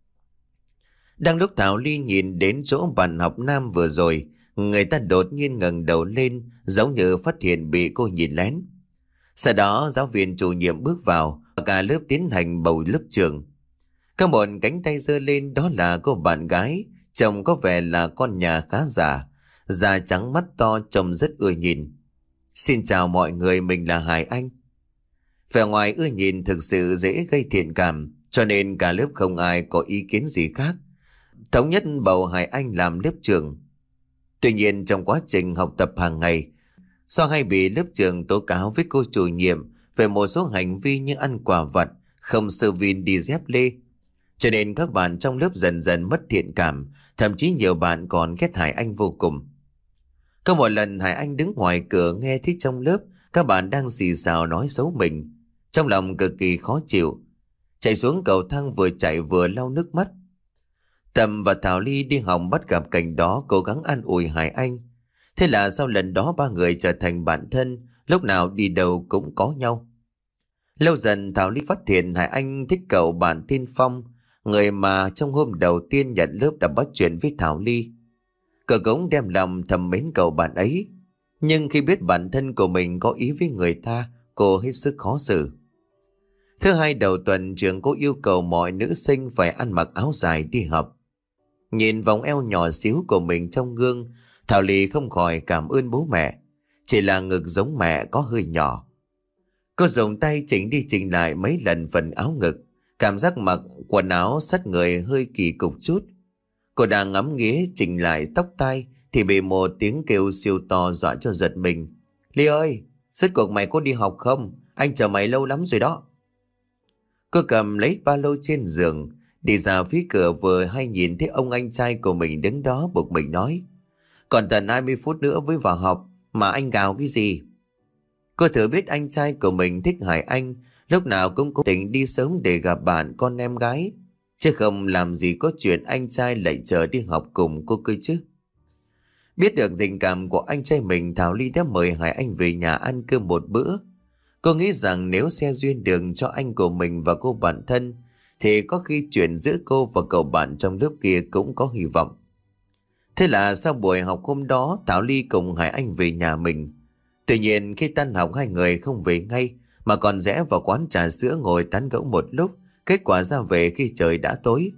Đang lúc Thảo Ly nhìn đến chỗ bạn học nam vừa rồi, người ta đột nhiên ngẩng đầu lên, giống như phát hiện bị cô nhìn lén. Sau đó giáo viên chủ nhiệm bước vào, cả lớp tiến hành bầu lớp trưởng. Có một cánh tay giơ lên, đó là cô bạn gái, trông có vẻ là con nhà khá già, da trắng mắt to trông rất ưa nhìn. Xin chào mọi người, mình là Hải Anh. Vẻ ngoài ưa nhìn thực sự dễ gây thiện cảm, cho nên cả lớp không ai có ý kiến gì khác. Thống nhất bầu Hải Anh làm lớp trưởng. Tuy nhiên trong quá trình học tập hàng ngày, do hay bị lớp trưởng tố cáo với cô chủ nhiệm về một số hành vi như ăn quả vặt, không sơ vin đi dép lê, cho nên các bạn trong lớp dần dần mất thiện cảm, thậm chí nhiều bạn còn ghét Hải Anh vô cùng. Có một lần Hải Anh đứng ngoài cửa nghe thấy trong lớp các bạn đang xì xào nói xấu mình, trong lòng cực kỳ khó chịu, chạy xuống cầu thang vừa chạy vừa lau nước mắt. Tâm và Thảo Ly đi học bắt gặp cảnh đó, cố gắng an ủi Hải Anh. Thế là sau lần đó ba người trở thành bạn thân, lúc nào đi đâu cũng có nhau. Lâu dần Thảo Ly phát hiện Hải Anh thích cậu bạn tên Phong, người mà trong hôm đầu tiên nhận lớp đã bắt chuyện với Thảo Ly. Cậu cũng đem lòng thầm mến cậu bạn ấy, nhưng khi biết bản thân của mình có ý với người ta, cô hết sức khó xử. Thứ hai đầu tuần, trường cô yêu cầu mọi nữ sinh phải ăn mặc áo dài đi học. Nhìn vòng eo nhỏ xíu của mình trong gương, Thảo Ly không khỏi cảm ơn bố mẹ. Chỉ là ngực giống mẹ có hơi nhỏ. Cô dùng tay chỉnh đi chỉnh lại mấy lần phần áo ngực, cảm giác mặc quần áo sát người hơi kỳ cục chút. Cô đang ngắm nghía chỉnh lại tóc tai thì bị một tiếng kêu siêu to dọa cho giật mình. Ly ơi, rốt cuộc mày có đi học không? Anh chờ mày lâu lắm rồi đó. Cô cầm lấy ba lô trên giường, đi ra phía cửa vừa hay nhìn thấy ông anh trai của mình đứng đó, buộc mình nói: Còn tận hai mươi phút nữa mới vào học mà anh gào cái gì? Cô thử biết anh trai của mình thích Hải Anh, lúc nào cũng cố tình đi sớm để gặp bạn con em gái, chứ không làm gì có chuyện anh trai lại chờ đi học cùng cô cơ chứ. Biết được tình cảm của anh trai mình, Thảo Ly đã mời Hải Anh về nhà ăn cơm một bữa. Cô nghĩ rằng nếu xe duyên đường cho anh của mình và cô bạn thân, thì có khi chuyện giữa cô và cậu bạn trong lớp kia cũng có hy vọng. Thế là sau buổi học hôm đó, Thảo Ly cùng Hải Anh về nhà mình. Tuy nhiên khi tan học hai người không về ngay, mà còn rẽ vào quán trà sữa ngồi tán gẫu một lúc. Kết quả ra về khi trời đã tối.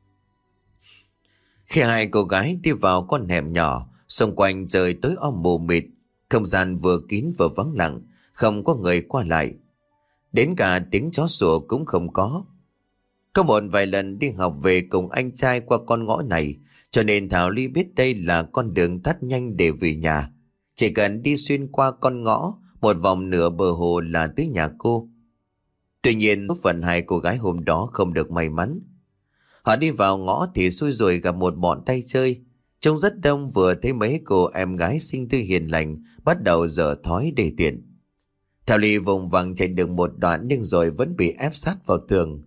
Khi hai cô gái đi vào con hẻm nhỏ, xung quanh trời tối om mù mịt, không gian vừa kín vừa vắng lặng, không có người qua lại. Đến cả tiếng chó sủa cũng không có. Có một vài lần đi học về cùng anh trai qua con ngõ này, cho nên Thảo Ly biết đây là con đường tắt nhanh để về nhà. Chỉ cần đi xuyên qua con ngõ, một vòng nửa bờ hồ là tới nhà cô. Tuy nhiên, số phận hai cô gái hôm đó không được may mắn. Họ đi vào ngõ thì xui rồi gặp một bọn tay chơi. Trông rất đông, vừa thấy mấy cô em gái xinh tươi hiền lành bắt đầu dở thói để tiền. Thảo Ly vùng vằng chạy được một đoạn nhưng rồi vẫn bị ép sát vào tường.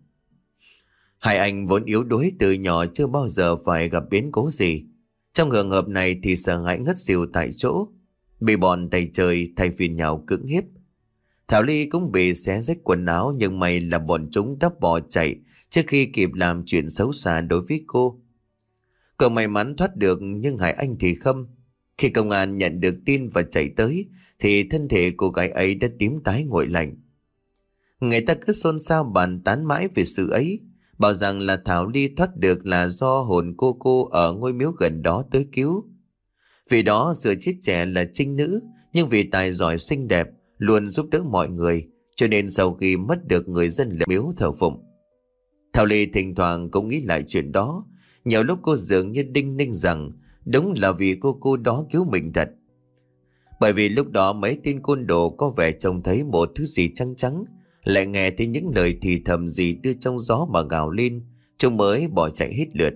Hai anh vốn yếu đuối từ nhỏ chưa bao giờ phải gặp biến cố gì. Trong trường hợp này thì sợ hãi ngất xỉu tại chỗ, bị bọn tay chơi thay phiên nhau cưỡng hiếp. Thảo Ly cũng bị xé rách quần áo, nhưng may là bọn chúng đã bỏ chạy trước khi kịp làm chuyện xấu xa đối với cô. Cậu may mắn thoát được, nhưng Hải Anh thì không. Khi công an nhận được tin và chạy tới thì thân thể cô gái ấy đã tím tái nguội lạnh. Người ta cứ xôn xao bàn tán mãi về sự ấy, bảo rằng là Thảo Ly thoát được là do hồn cô cô ở ngôi miếu gần đó tới cứu. Vì đó giữa chết trẻ là trinh nữ, nhưng vì tài giỏi xinh đẹp, luôn giúp đỡ mọi người, cho nên sau khi mất được người dân lệ miếu thờ phụng. Thảo Ly thỉnh thoảng cũng nghĩ lại chuyện đó. Nhiều lúc cô dường như đinh ninh rằng đúng là vì cô cô đó cứu mình thật. Bởi vì lúc đó mấy tên côn đồ có vẻ trông thấy một thứ gì trắng trắng, lại nghe thấy những lời thì thầm gì đưa trong gió mà gào lên, chúng mới bỏ chạy hết lượt.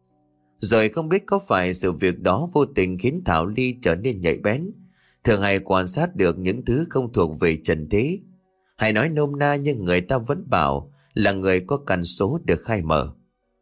Rồi không biết có phải sự việc đó vô tình khiến Thảo Ly trở nên nhạy bén, thường hay quan sát được những thứ không thuộc về trần thế. Hay nói nôm na, nhưng người ta vẫn bảo là người có căn số được khai mở.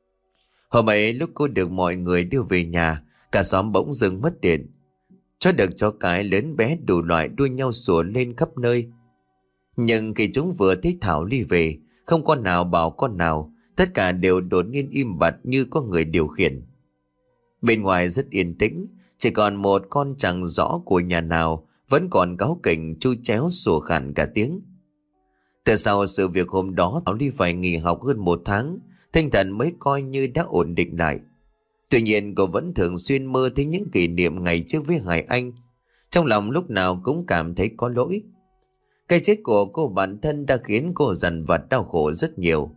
Hôm ấy lúc cô được mọi người đưa về nhà, cả xóm bỗng dưng mất điện. Chó được chó cái lớn bé đủ loại đua nhau sủa lên khắp nơi. Nhưng khi chúng vừa thấy Thảo Ly về, không con nào bảo con nào, tất cả đều đột nhiên im bặt như có người điều khiển. Bên ngoài rất yên tĩnh, chỉ còn một con chẳng rõ của nhà nào vẫn còn cáu kỉnh chu chéo sủa khản cả tiếng. Từ sau sự việc hôm đó, Thảo Ly phải nghỉ học hơn một tháng, tinh thần mới coi như đã ổn định lại. Tuy nhiên cô vẫn thường xuyên mơ thấy những kỷ niệm ngày trước với Hải Anh. Trong lòng lúc nào cũng cảm thấy có lỗi. Cái chết của cô bạn thân đã khiến cô dằn vặt đau khổ rất nhiều.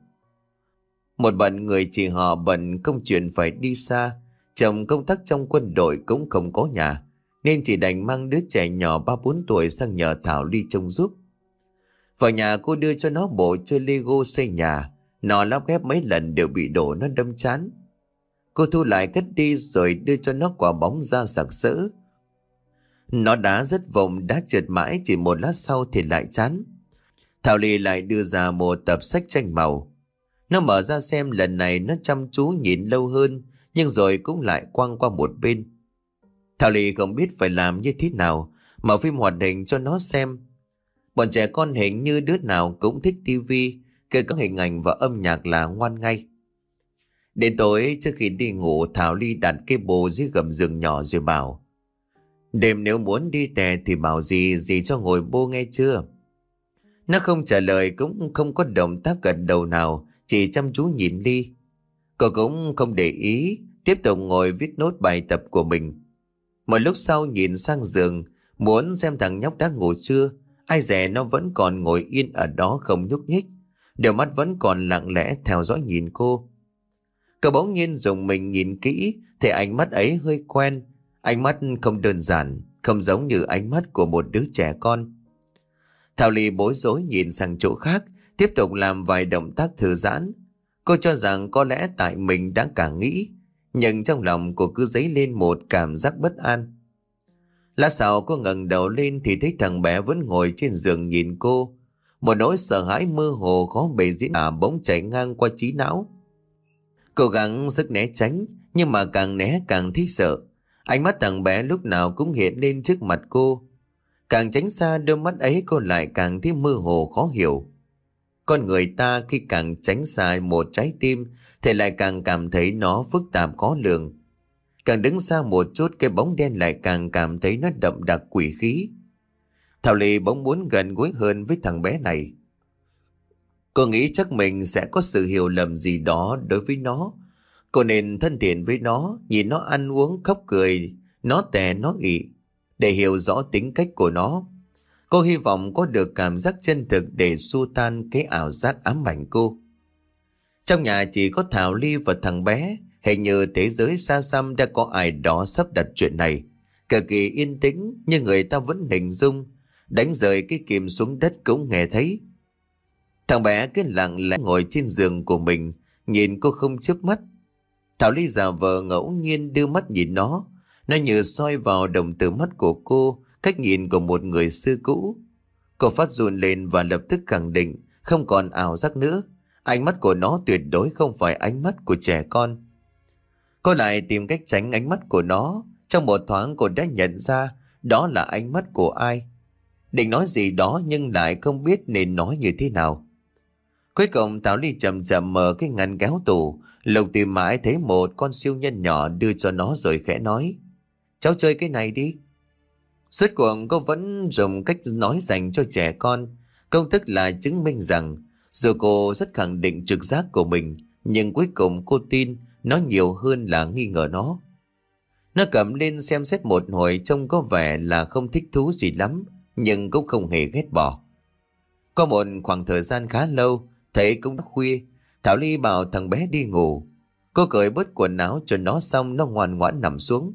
Một bận người chị họ bận công chuyện phải đi xa, chồng công tác trong quân đội cũng không có nhà, nên chỉ đành mang đứa trẻ nhỏ ba bốn tuổi sang nhờ Thảo Ly trông giúp. Vào nhà cô đưa cho nó bộ chơi Lego xây nhà, nó lắp ghép mấy lần đều bị đổ, nó đâm chán. Cô thu lại cất đi rồi đưa cho nó quả bóng da sặc sỡ. Nó đá rất vòng, đá trượt mãi, chỉ một lát sau thì lại chán. Thảo Ly lại đưa ra một tập sách tranh màu. Nó mở ra xem, lần này nó chăm chú nhìn lâu hơn, nhưng rồi cũng lại quăng qua một bên. Thảo Ly không biết phải làm như thế nào, mở phim hoạt hình cho nó xem. Bọn trẻ con hình như đứa nào cũng thích tivi, kể cả hình ảnh và âm nhạc là ngoan ngay. Đến tối trước khi đi ngủ, Thảo Ly đặt cái bồ dưới gầm giường nhỏ rồi bảo: đêm nếu muốn đi tè thì bảo gì gì cho ngồi bô, nghe chưa? Nó không trả lời, cũng không có động tác gật đầu nào, chỉ chăm chú nhìn Ly. Cô cũng không để ý, tiếp tục ngồi viết nốt bài tập của mình. Một lúc sau nhìn sang giường, muốn xem thằng nhóc đã ngủ chưa. Ai dè nó vẫn còn ngồi yên ở đó không nhúc nhích, đôi mắt vẫn còn lặng lẽ theo dõi nhìn cô. Cậu bỗng nhiên dùng mình nhìn kỹ, thì ánh mắt ấy hơi quen. Ánh mắt không đơn giản, không giống như ánh mắt của một đứa trẻ con. Thảo Ly bối rối nhìn sang chỗ khác, tiếp tục làm vài động tác thư giãn. Cô cho rằng có lẽ tại mình đã càng nghĩ, nhưng trong lòng cô cứ dấy lên một cảm giác bất an. Lát sau cô ngẩng đầu lên thì thấy thằng bé vẫn ngồi trên giường nhìn cô. Một nỗi sợ hãi mơ hồ khó bề diễn tả bỗng chảy ngang qua trí não. Cố gắng sức né tránh, nhưng mà càng né càng thấy sợ. Ánh mắt thằng bé lúc nào cũng hiện lên trước mặt cô. Càng tránh xa đôi mắt ấy, cô lại càng thấy mơ hồ khó hiểu. Con người ta khi càng tránh xa một trái tim thì lại càng cảm thấy nó phức tạp khó lường. Càng đứng xa một chút, cái bóng đen lại càng cảm thấy nó đậm đặc quỷ khí. Thảo Ly bỗng muốn gần gũi hơn với thằng bé này. Cô nghĩ chắc mình sẽ có sự hiểu lầm gì đó đối với nó. Cô nên thân thiện với nó, nhìn nó ăn uống khóc cười, nó tè nó ị, để hiểu rõ tính cách của nó. Cô hy vọng có được cảm giác chân thực để xua tan cái ảo giác ám ảnh cô. Trong nhà chỉ có Thảo Ly và thằng bé. Hình như thế giới xa xăm đã có ai đó sắp đặt chuyện này. Cực kỳ yên tĩnh, nhưng người ta vẫn hình dung. Đánh rơi cái kìm xuống đất cũng nghe thấy. Thằng bé cứ lặng lẽ ngồi trên giường của mình, nhìn cô không chớp mắt. Thảo Ly giả vờ ngẫu nhiên đưa mắt nhìn nó. Nó như soi vào đồng tử mắt của cô, cách nhìn của một người xưa cũ. Cô phát run lên và lập tức khẳng định không còn ảo giác nữa. Ánh mắt của nó tuyệt đối không phải ánh mắt của trẻ con. Cô lại tìm cách tránh ánh mắt của nó. Trong một thoáng cô đã nhận ra đó là ánh mắt của ai. Định nói gì đó nhưng lại không biết nên nói như thế nào. Cuối cùng Thảo Ly chậm chậm mở cái ngăn kéo tủ, lục tìm mãi thấy một con siêu nhân nhỏ đưa cho nó rồi khẽ nói: "Cháu chơi cái này đi." Suốt cuộc cô vẫn dùng cách nói dành cho trẻ con. Công thức là chứng minh rằng dù cô rất khẳng định trực giác của mình, nhưng cuối cùng cô tin nó nhiều hơn là nghi ngờ nó. Nó cầm lên xem xét một hồi, trông có vẻ là không thích thú gì lắm, nhưng cũng không hề ghét bỏ. Có một khoảng thời gian khá lâu, thấy cũng đã khuya, Thảo Ly bảo thằng bé đi ngủ. Cô cởi bớt quần áo cho nó xong, nó ngoan ngoãn nằm xuống.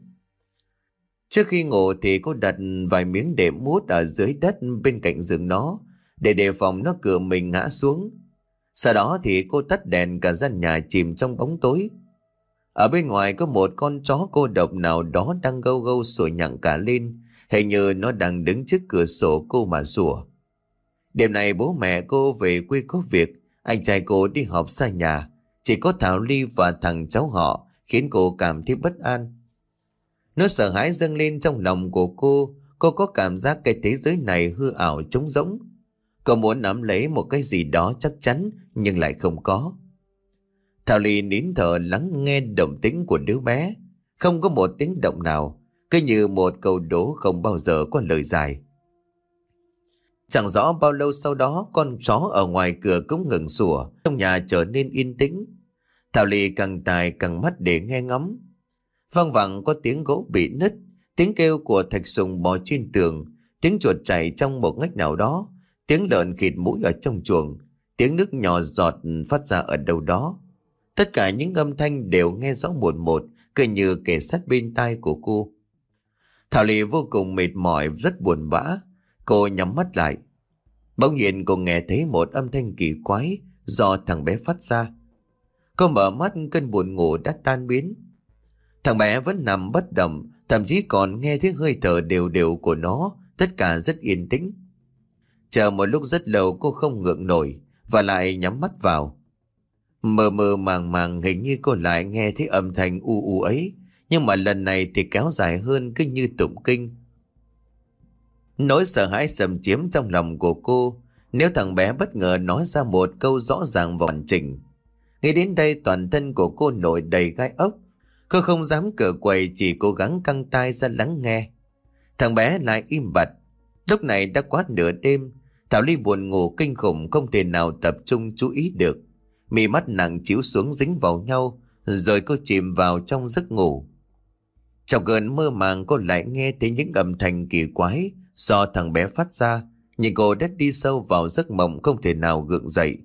Trước khi ngủ thì cô đặt vài miếng đệm mút ở dưới đất bên cạnh giường nó, để đề phòng nó cựa mình ngã xuống. Sau đó thì cô tắt đèn, cả gian nhà chìm trong bóng tối. Ở bên ngoài có một con chó cô độc nào đó đang gâu gâu sủa nhặng cả lên, hình như nó đang đứng trước cửa sổ cô mà sủa. Đêm nay bố mẹ cô về quê có việc, anh trai cô đi họp xa nhà, chỉ có Thảo Ly và thằng cháu họ khiến cô cảm thấy bất an. Nó sợ hãi dâng lên trong lòng của cô. Cô có cảm giác cái thế giới này hư ảo trống rỗng. Cô muốn nắm lấy một cái gì đó chắc chắn, nhưng lại không có. Thảo Ly nín thở lắng nghe động tĩnh của đứa bé. Không có một tiếng động nào, cứ như một câu đố không bao giờ có lời giải. Chẳng rõ bao lâu sau đó, con chó ở ngoài cửa cũng ngừng sủa. Trong nhà trở nên yên tĩnh. Thảo Ly càng tài càng mắt để nghe ngóng. Văng vẳng có tiếng gỗ bị nứt, tiếng kêu của Thạch Sùng bò trên tường, tiếng chuột chạy trong một ngách nào đó, tiếng lợn khịt mũi ở trong chuồng, tiếng nước nhỏ giọt phát ra ở đâu đó. Tất cả những âm thanh đều nghe rõ một một, cứ như kề sát bên tai của cô. Thảo Ly vô cùng mệt mỏi, rất buồn bã. Cô nhắm mắt lại. Bỗng nhiên cô nghe thấy một âm thanh kỳ quái do thằng bé phát ra. Cô mở mắt, cơn buồn ngủ đã tan biến. Thằng bé vẫn nằm bất động, thậm chí còn nghe thấy hơi thở đều đều của nó, tất cả rất yên tĩnh. Chờ một lúc rất lâu cô không ngượng nổi và lại nhắm mắt vào. Mơ mơ màng màng hình như cô lại nghe thấy âm thanh u u ấy, nhưng mà lần này thì kéo dài hơn, cứ như tụng kinh. Nỗi sợ hãi xâm chiếm trong lòng của cô. Nếu thằng bé bất ngờ nói ra một câu rõ ràng và hoàn chỉnh. Nghĩ đến đây toàn thân của cô nổi đầy gai ốc. Cô không dám cựa quậy, chỉ cố gắng căng tai ra lắng nghe. Thằng bé lại im bặt. Lúc này đã quá nửa đêm. Thảo Ly buồn ngủ kinh khủng, không thể nào tập trung chú ý được. Mí mắt nặng chiếu xuống dính vào nhau, rồi cô chìm vào trong giấc ngủ. Trong cơn mơ màng cô lại nghe thấy những âm thanh kỳ quái do thằng bé phát ra, nhưng cô đã đi sâu vào giấc mộng không thể nào gượng dậy.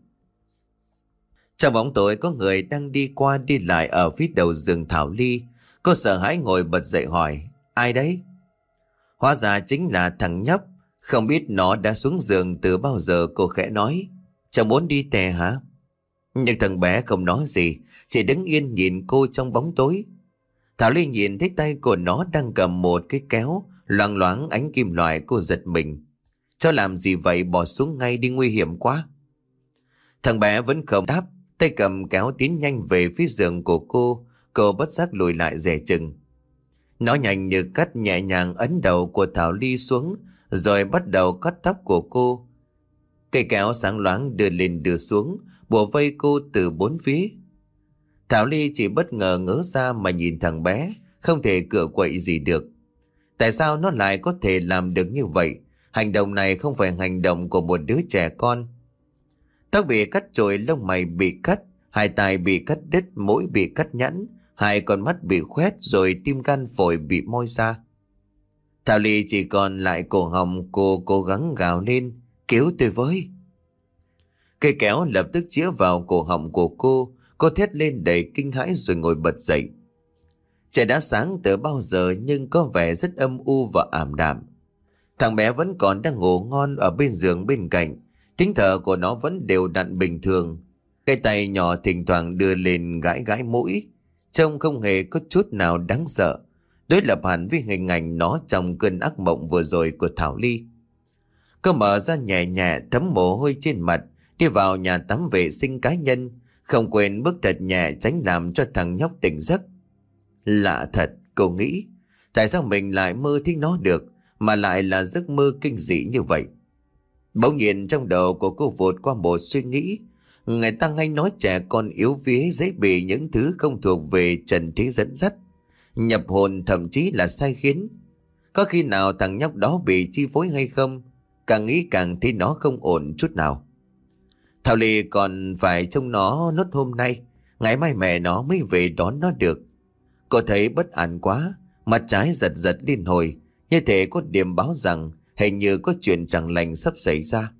Trong bóng tối có người đang đi qua đi lại ở phía đầu giường Thảo Ly. Cô sợ hãi ngồi bật dậy hỏi: "Ai đấy?" Hóa ra chính là thằng nhóc. Không biết nó đã xuống giường từ bao giờ, cô khẽ nói: "Cháu muốn đi tè hả?" Nhưng thằng bé không nói gì, chỉ đứng yên nhìn cô trong bóng tối. Thảo Ly nhìn thấy tay của nó đang cầm một cái kéo, Loang loáng ánh kim loại. Cô giật mình. Cháu làm gì vậy, bỏ xuống ngay đi, nguy hiểm quá. Thằng bé vẫn không đáp, tay cầm kéo tiến nhanh về phía giường của cô. Cô bất giác lùi lại dè chừng. Nó nhanh như cắt nhẹ nhàng ấn đầu của Thảo Ly xuống, rồi bắt đầu cắt tóc của cô. Cây kéo sáng loáng đưa lên đưa xuống, bủa vây cô từ bốn phía. Thảo Ly chỉ bất ngờ ngớ ra mà nhìn thằng bé, không thể cựa quậy gì được. Tại sao nó lại có thể làm được như vậy? Hành động này không phải hành động của một đứa trẻ con. Tóc bị cắt trội, lông mày bị cắt, hai tai bị cắt đứt, mũi bị cắt nhẵn, hai con mắt bị khoét, rồi tim gan phổi bị moi ra. Thảo Ly chỉ còn lại cổ họng. Cô cố gắng gào lên, cứu tôi với. Cây kéo lập tức chĩa vào cổ họng của cô. Cô thét lên đầy kinh hãi rồi ngồi bật dậy. Trời đã sáng từ bao giờ nhưng có vẻ rất âm u và ảm đạm. Thằng bé vẫn còn đang ngủ ngon ở bên giường bên cạnh. Tiếng thở của nó vẫn đều đặn bình thường. Cái tay nhỏ thỉnh thoảng đưa lên gãi gãi mũi, trông không hề có chút nào đáng sợ, đối lập hẳn với hình ảnh nó trong cơn ác mộng vừa rồi của Thảo Ly. Cô mở ra nhẹ nhẹ, thấm mồ hôi trên mặt, đi vào nhà tắm vệ sinh cá nhân, không quên bước thật nhẹ tránh làm cho thằng nhóc tỉnh giấc. Lạ thật, cô nghĩ, tại sao mình lại mơ thấy nó được, mà lại là giấc mơ kinh dị như vậy. Bỗng nhiên trong đầu của cô vụt qua một suy nghĩ. Người ta hay nói trẻ con yếu vía dễ bị những thứ không thuộc về trần thế dẫn dắt, nhập hồn, thậm chí là sai khiến. Có khi nào thằng nhóc đó bị chi phối hay không? Càng nghĩ càng thấy nó không ổn chút nào. Thảo Ly còn phải trông nó nốt hôm nay, ngày mai mẹ nó mới về đón nó được. Cô thấy bất an quá, mặt trái giật giật liên hồi, như thể có điểm báo rằng hình như có chuyện chẳng lành sắp xảy ra.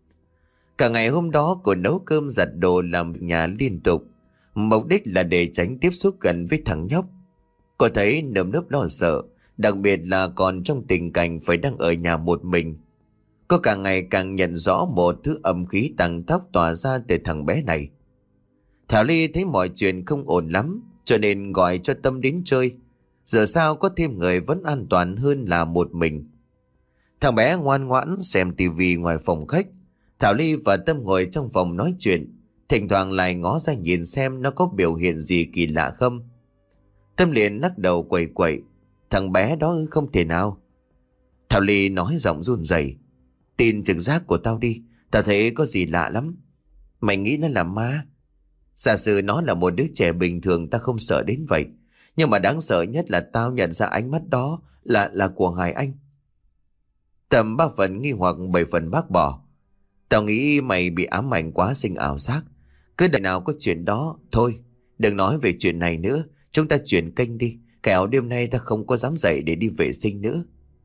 Cả ngày hôm đó cô nấu cơm giặt đồ làm việc nhà liên tục, mục đích là để tránh tiếp xúc gần với thằng nhóc. Cô thấy nơm nớp lo sợ, đặc biệt là còn trong tình cảnh phải đang ở nhà một mình. Cô càng ngày càng nhận rõ một thứ âm khí tăng tóc tỏa ra từ thằng bé này. Thảo Ly thấy mọi chuyện không ổn lắm, cho nên gọi cho Tâm đến chơi. Giờ sao có thêm người vẫn an toàn hơn là một mình. Thằng bé ngoan ngoãn xem tivi ngoài phòng khách. Thảo Ly và Tâm ngồi trong phòng nói chuyện, thỉnh thoảng lại ngó ra nhìn xem nó có biểu hiện gì kỳ lạ không. Tâm liền lắc đầu quẩy quẩy. Thằng bé đó không thể nào. Thảo Ly nói giọng run rẩy. Tin trực giác của tao đi, tao thấy có gì lạ lắm. Mày nghĩ nó là ma? Giả sử nó là một đứa trẻ bình thường ta không sợ đến vậy, nhưng mà đáng sợ nhất là tao nhận ra ánh mắt đó là là của Hải Anh. Tầm ba phần nghi hoặc, bảy phần bác bỏ. Tao nghĩ mày bị ám ảnh quá, sinh ảo giác. Cứ đời nào có chuyện đó. Thôi đừng nói về chuyện này nữa, chúng ta chuyển kênh đi, kẻo đêm nay ta không có dám dậy để đi vệ sinh nữa.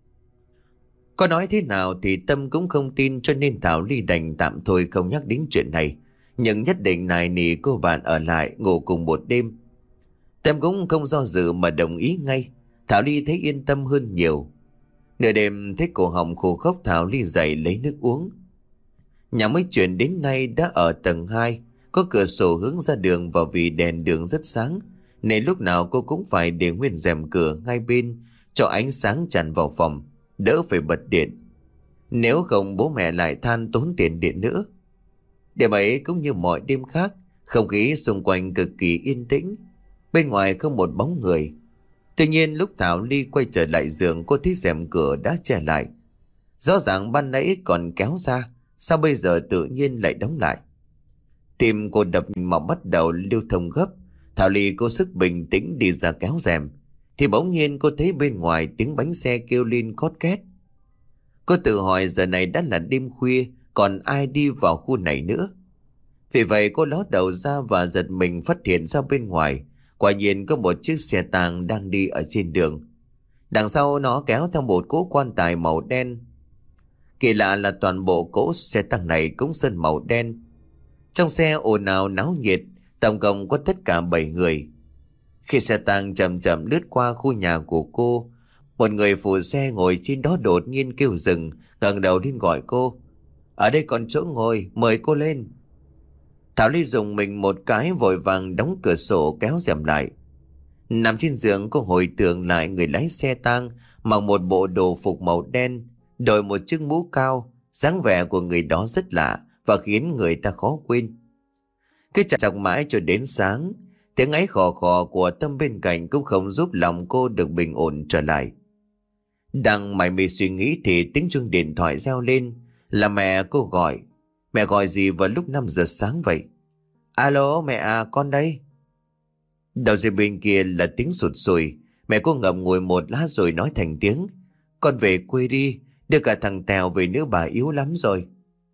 Có nói thế nào thì Tâm cũng không tin, cho nên Thảo Ly đành tạm thôi không nhắc đến chuyện này, nhưng nhất định nài nỉ cô bạn ở lại ngủ cùng một đêm. Tâm cũng không do dự mà đồng ý ngay. Thảo Ly thấy yên tâm hơn nhiều. Nửa đêm thấy cổ họng khô khốc, Thảo Ly dậy lấy nước uống. Nhà mới chuyển đến nay đã ở tầng hai, có cửa sổ hướng ra đường, và vì đèn đường rất sáng nên lúc nào cô cũng phải để nguyên rèm cửa hai bên cho ánh sáng tràn vào phòng, đỡ phải bật điện. Nếu không bố mẹ lại than tốn tiền điện nữa. Đêm ấy cũng như mọi đêm khác, không khí xung quanh cực kỳ yên tĩnh, bên ngoài không một bóng người. Tuy nhiên lúc Thảo Ly quay trở lại giường, cô thấy rèm cửa đã che lại. Rõ ràng ban nãy còn kéo ra, sao bây giờ tự nhiên lại đóng lại? Tim cô đập mà bắt đầu lưu thông gấp. Thảo Ly cố sức bình tĩnh đi ra kéo rèm, thì bỗng nhiên cô thấy bên ngoài tiếng bánh xe kêu lên cót két. Cô tự hỏi giờ này đã là đêm khuya, còn ai đi vào khu này nữa. Vì vậy cô ló đầu ra và giật mình phát hiện ra bên ngoài quả nhiên có một chiếc xe tang đang đi ở trên đường. Đằng sau nó kéo theo một cỗ quan tài màu đen. Kỳ lạ là toàn bộ cỗ xe tang này cũng sơn màu đen. Trong xe ồn ào náo nhiệt, tổng cộng có tất cả bảy người. Khi xe tang chậm chậm lướt qua khu nhà của cô, một người phụ xe ngồi trên đó đột nhiên kêu dừng, ngẩng đầu lên gọi cô. Ở đây còn chỗ ngồi, mời cô lên. Thảo Ly dùng mình một cái, vội vàng đóng cửa sổ kéo rèm lại. Nằm trên giường, cô hồi tưởng lại người lái xe tang mặc một bộ đồ phục màu đen, đội một chiếc mũ cao. Dáng vẻ của người đó rất lạ và khiến người ta khó quên. Cứ chặt chọc mãi cho đến sáng, tiếng ấy khò khò của Tâm bên cạnh cũng không giúp lòng cô được bình ổn trở lại. Đang mải mê suy nghĩ thì tiếng chuông điện thoại reo lên. Là mẹ cô gọi. Mẹ gọi gì vào lúc năm giờ sáng vậy? Alo mẹ à, con đây. Đầu dây bên kia là tiếng sụt sùi. Mẹ cô ngậm ngùi một lát rồi nói thành tiếng: Con về quê đi, đưa cả thằng Tèo về nữa, bà yếu lắm rồi.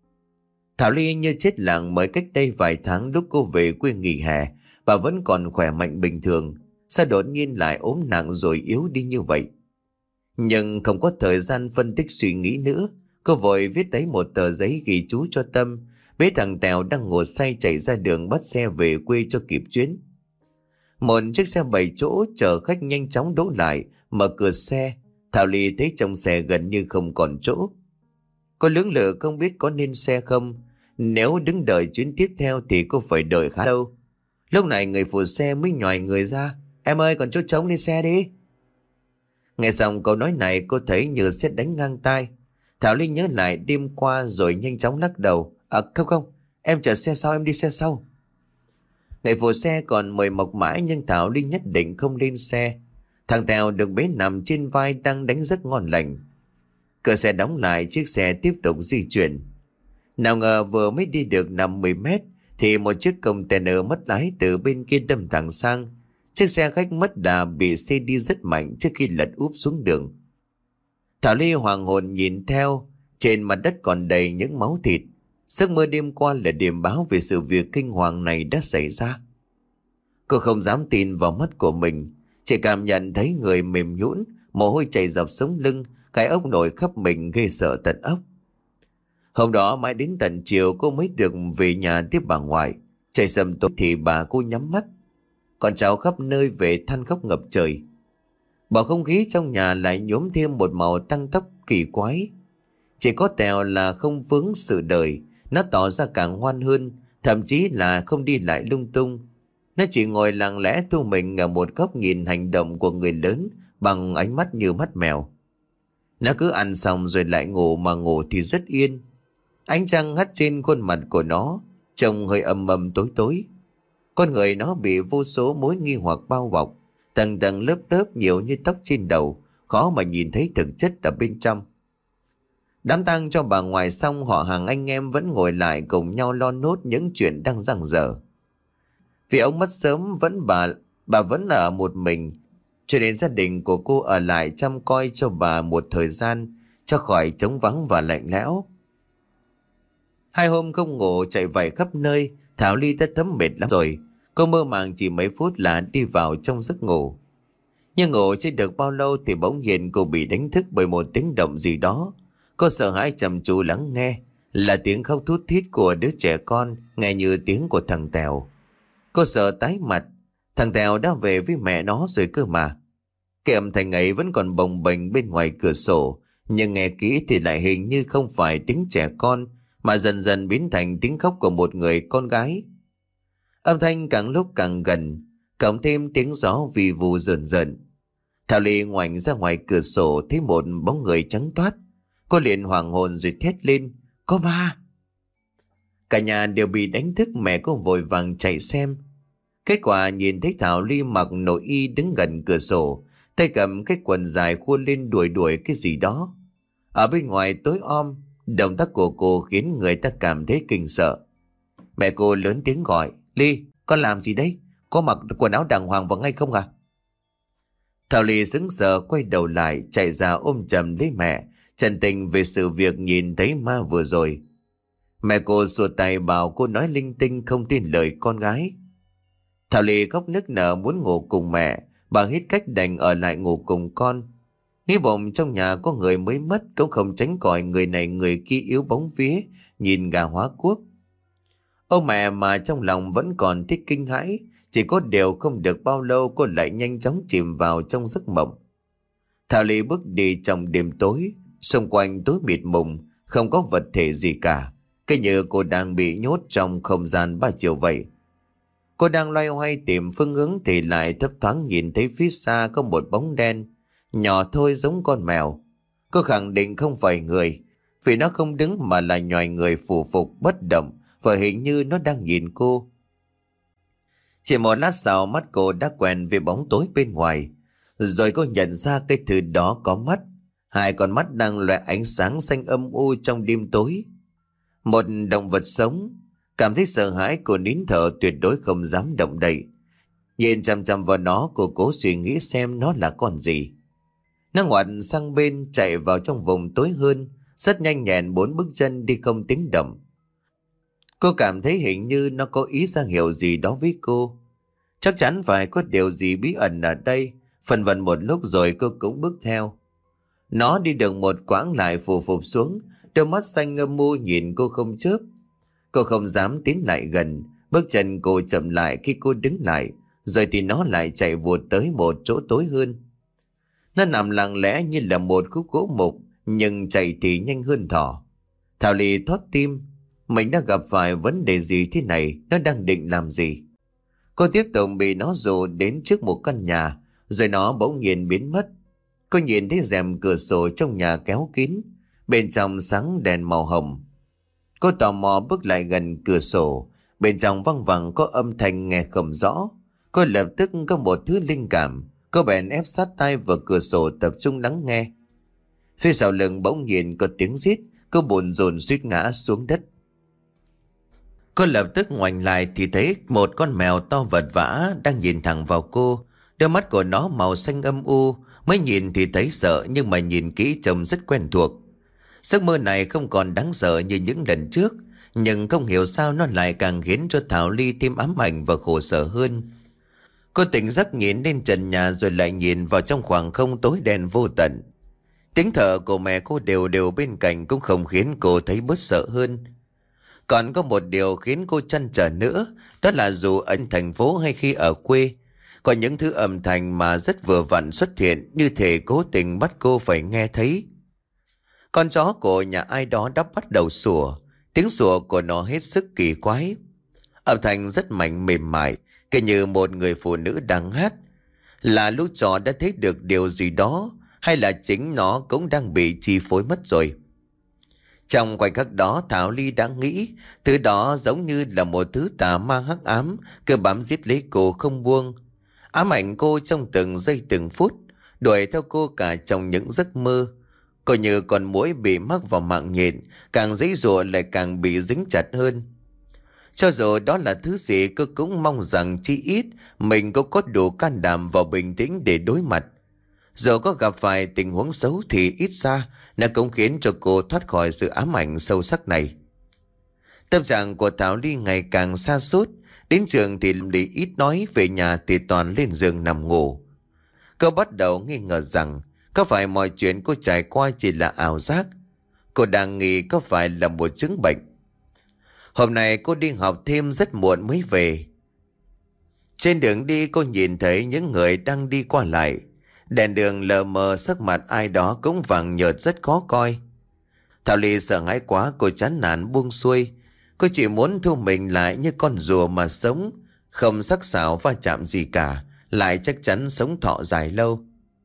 Thảo Ly như chết lặng. Mới cách đây vài tháng lúc cô về quê nghỉ hè, bà vẫn còn khỏe mạnh bình thường. Sao đột nhiên lại ốm nặng rồi yếu đi như vậy? Nhưng không có thời gian phân tích suy nghĩ nữa. Cô vội viết đấy một tờ giấy ghi chú cho Tâm, bế thằng Tèo đang ngồi say chạy ra đường bắt xe về quê cho kịp chuyến. Một chiếc xe bảy chỗ chở khách nhanh chóng đỗ lại. Mở cửa xe, Thảo Ly thấy trong xe gần như không còn chỗ. Cô lưỡng lự không biết có nên xe không. Nếu đứng đợi chuyến tiếp theo thì cô phải đợi khá lâu. Lúc này người phụ xe mới nhòi người ra: Em ơi, còn chỗ trống, lên xe đi. Nghe xong câu nói này, cô thấy như sét đánh ngang tai. Thảo Ly nhớ lại đêm qua rồi nhanh chóng lắc đầu: À không không, em chờ xe sau, em đi xe sau. Người phụ xe còn mời mọc mãi nhưng Thảo Ly nhất định không lên xe. Thằng Tèo được bế nằm trên vai đang đánh giấc ngon lành. Cửa xe đóng lại, chiếc xe tiếp tục di chuyển. Nào ngờ vừa mới đi được năm mươi mét thì một chiếc container mất lái từ bên kia đâm thẳng sang. Chiếc xe khách mất đà bị xe đi rất mạnh trước khi lật úp xuống đường. Thảo Ly hoàng hồn nhìn theo. Trên mặt đất còn đầy những máu thịt. Giấc mơ đêm qua là điểm báo về sự việc kinh hoàng này đã xảy ra. Cô không dám tin vào mắt của mình. Chỉ cảm nhận thấy người mềm nhũn, mồ hôi chảy dọc sống lưng, cái ốc nổi khắp mình ghê sợ tận óc. Hôm đó mãi đến tận chiều cô mới được về nhà tiếp bà ngoại. Trời sầm tối thì bà cô nhắm mắt. Còn cháu khắp nơi về than khóc ngập trời. Bầu không khí trong nhà lại nhuốm thêm một màu tăng tốc kỳ quái. Chỉ có Tèo là không vướng sự đời. Nó tỏ ra càng ngoan hơn, thậm chí là không đi lại lung tung. Nó chỉ ngồi lặng lẽ thu mình ở một góc nhìn hành động của người lớn bằng ánh mắt như mắt mèo. Nó cứ ăn xong rồi lại ngủ, mà ngủ thì rất yên. Ánh trăng hắt trên khuôn mặt của nó, trông hơi âm âm tối tối. Con người nó bị vô số mối nghi hoặc bao bọc, tầng tầng lớp lớp nhiều như tóc trên đầu, khó mà nhìn thấy thực chất ở bên trong. Đám tang cho bà ngoại xong, họ hàng anh em vẫn ngồi lại cùng nhau lo nốt những chuyện đang dang dở. Vì ông mất sớm, vẫn bà bà vẫn ở một mình, cho nên gia đình của cô ở lại chăm coi cho bà một thời gian cho khỏi trống vắng và lạnh lẽo. Hai hôm không ngủ chạy vạy khắp nơi, Thảo Ly đã thấm mệt lắm rồi. Cô mơ màng chỉ mấy phút là đi vào trong giấc ngủ. Nhưng ngủ chưa được bao lâu thì bỗng nhiên cô bị đánh thức bởi một tiếng động gì đó. Cô sợ hãi chăm chú lắng nghe, là tiếng khóc thút thít của đứa trẻ con, nghe như tiếng của thằng Tèo. Cô sợ tái mặt. Thằng Tèo đã về với mẹ nó rồi cơ mà. Cái âm thanh ấy vẫn còn bồng bềnh bên ngoài cửa sổ, nhưng nghe kỹ thì lại hình như không phải tiếng trẻ con, mà dần dần biến thành tiếng khóc của một người con gái. Âm thanh càng lúc càng gần, cộng thêm tiếng gió vì vù rờn rợn. Thảo Ly ngoảnh ra ngoài cửa sổ thấy một bóng người trắng toát. Cô liền hoảng hồn rồi thét lên: Có ma! Cả nhà đều bị đánh thức, mẹ cô vội vàng chạy xem. Kết quả nhìn thấy Thảo Ly mặc nội y đứng gần cửa sổ, tay cầm cái quần dài khuôn lên đuổi đuổi cái gì đó. Ở bên ngoài tối om, động tác của cô khiến người ta cảm thấy kinh sợ. Mẹ cô lớn tiếng gọi: Ly, con làm gì đấy? Có mặc quần áo đàng hoàng vào ngay không à? Thảo Ly sững sờ quay đầu lại, chạy ra ôm chầm lấy mẹ, trần tình về sự việc nhìn thấy ma vừa rồi. Mẹ cô xua tay bảo cô nói linh tinh, không tin lời con gái. Thảo Ly khóc nức nở muốn ngủ cùng mẹ, bà hết cách đành ở lại ngủ cùng con. Nghĩ bụng trong nhà có người mới mất, cũng không tránh khỏi người này người kia yếu bóng vía, nhìn gà hóa cuốc. Ô mẹ mà trong lòng vẫn còn thích kinh hãi, chỉ có điều không được bao lâu cô lại nhanh chóng chìm vào trong giấc mộng. Thảo Ly bước đi trong đêm tối, xung quanh tối mịt mùng, không có vật thể gì cả, cứ như cô đang bị nhốt trong không gian ba chiều vậy. Cô đang loay hoay tìm phương hướng thì lại thấp thoáng nhìn thấy phía xa có một bóng đen. nhỏ thôi giống con mèo. Cô khẳng định không phải người, vì nó không đứng mà là nhòi người phù phục bất động, và hình như nó đang nhìn cô. Chỉ một lát sau mắt cô đã quen với bóng tối bên ngoài, rồi cô nhận ra cái thứ đó có mắt, hai con mắt đang loe ánh sáng xanh âm u trong đêm tối. Một động vật sống. Cảm thấy sợ hãi, cô nín thở tuyệt đối không dám động đậy. Nhìn chằm chằm vào nó, cô cố suy nghĩ xem nó là con gì. Nó ngoặt sang bên chạy vào trong vùng tối hơn, rất nhanh nhẹn bốn bước chân đi không tiếng động. Cô cảm thấy hình như nó có ý ra hiệu gì đó với cô. Chắc chắn phải có điều gì bí ẩn ở đây. Phần vân một lúc rồi cô cũng bước theo. Nó đi được một quãng lại phù phụp xuống, đôi mắt xanh ngâm u nhìn cô không chớp. Cô không dám tiến lại gần, bước chân cô chậm lại khi cô đứng lại, rồi thì nó lại chạy vụt tới một chỗ tối hơn. Nó nằm lặng lẽ như là một khúc gỗ mục, nhưng chạy thì nhanh hơn thỏ. Thảo Ly thót tim, mình đã gặp phải vấn đề gì thế này, nó đang định làm gì? Cô tiếp tục bị nó dụ đến trước một căn nhà, rồi nó bỗng nhiên biến mất. Cô nhìn thấy rèm cửa sổ trong nhà kéo kín, bên trong sáng đèn màu hồng. Cô tò mò bước lại gần cửa sổ, bên trong văng vẳng có âm thanh nghe không rõ. Cô lập tức có một thứ linh cảm, cô bèn ép sát tai vào cửa sổ tập trung lắng nghe. Phía sau lưng bỗng nhiên có tiếng rít, cô bồn rồn suýt ngã xuống đất. Cô lập tức ngoảnh lại thì thấy một con mèo to vật vã đang nhìn thẳng vào cô. Đôi mắt của nó màu xanh âm u, mới nhìn thì thấy sợ nhưng mà nhìn kỹ trông rất quen thuộc. Giấc mơ này không còn đáng sợ như những lần trước, nhưng không hiểu sao nó lại càng khiến cho Thảo Ly thêm ám ảnh và khổ sở hơn. Cô tỉnh giấc nhìn lên trần nhà rồi lại nhìn vào trong khoảng không tối đen vô tận. Tiếng thở của mẹ cô đều đều bên cạnh cũng không khiến cô thấy bớt sợ hơn. Còn có một điều khiến cô trăn trở nữa, đó là dù ở thành phố hay khi ở quê, có những thứ âm thanh mà rất vừa vặn xuất hiện, như thể cố tình bắt cô phải nghe thấy. Con chó của nhà ai đó đã bắt đầu sủa, tiếng sủa của nó hết sức kỳ quái. Âm thanh rất mạnh mềm mại, kể như một người phụ nữ đang hát. Là lũ chó đã thấy được điều gì đó, hay là chính nó cũng đang bị chi phối mất rồi? Trong khoảnh khắc đó Thảo Ly đã nghĩ, thứ đó giống như là một thứ tà ma hắc ám, cứ bám giết lấy cô không buông, ám ảnh cô trong từng giây từng phút, đuổi theo cô cả trong những giấc mơ. Cô như con muỗi bị mắc vào mạng nhện, càng giãy giụa lại càng bị dính chặt hơn. Cho dù đó là thứ gì, cô cũng mong rằng chi ít mình cũng có đủ can đảm và bình tĩnh để đối mặt. Dù có gặp phải tình huống xấu thì ít ra nó cũng khiến cho cô thoát khỏi sự ám ảnh sâu sắc này. Tâm trạng của Thảo Ly ngày càng sa sút. Đến trường thì Lý ít nói, về nhà thì toàn lên giường nằm ngủ. Cô bắt đầu nghi ngờ rằng có phải mọi chuyện cô trải qua chỉ là ảo giác. Cô đang nghi có phải là một chứng bệnh. Hôm nay cô đi học thêm rất muộn mới về. Trên đường đi cô nhìn thấy những người đang đi qua lại. Đèn đường lờ mờ, sắc mặt ai đó cũng vàng nhợt rất khó coi. Thảo Ly sợ hãi quá, cô chán nản buông xuôi. Cô chỉ muốn thu mình lại như con rùa mà sống, không sắc sảo va chạm gì cả, lại chắc chắn sống thọ dài lâu.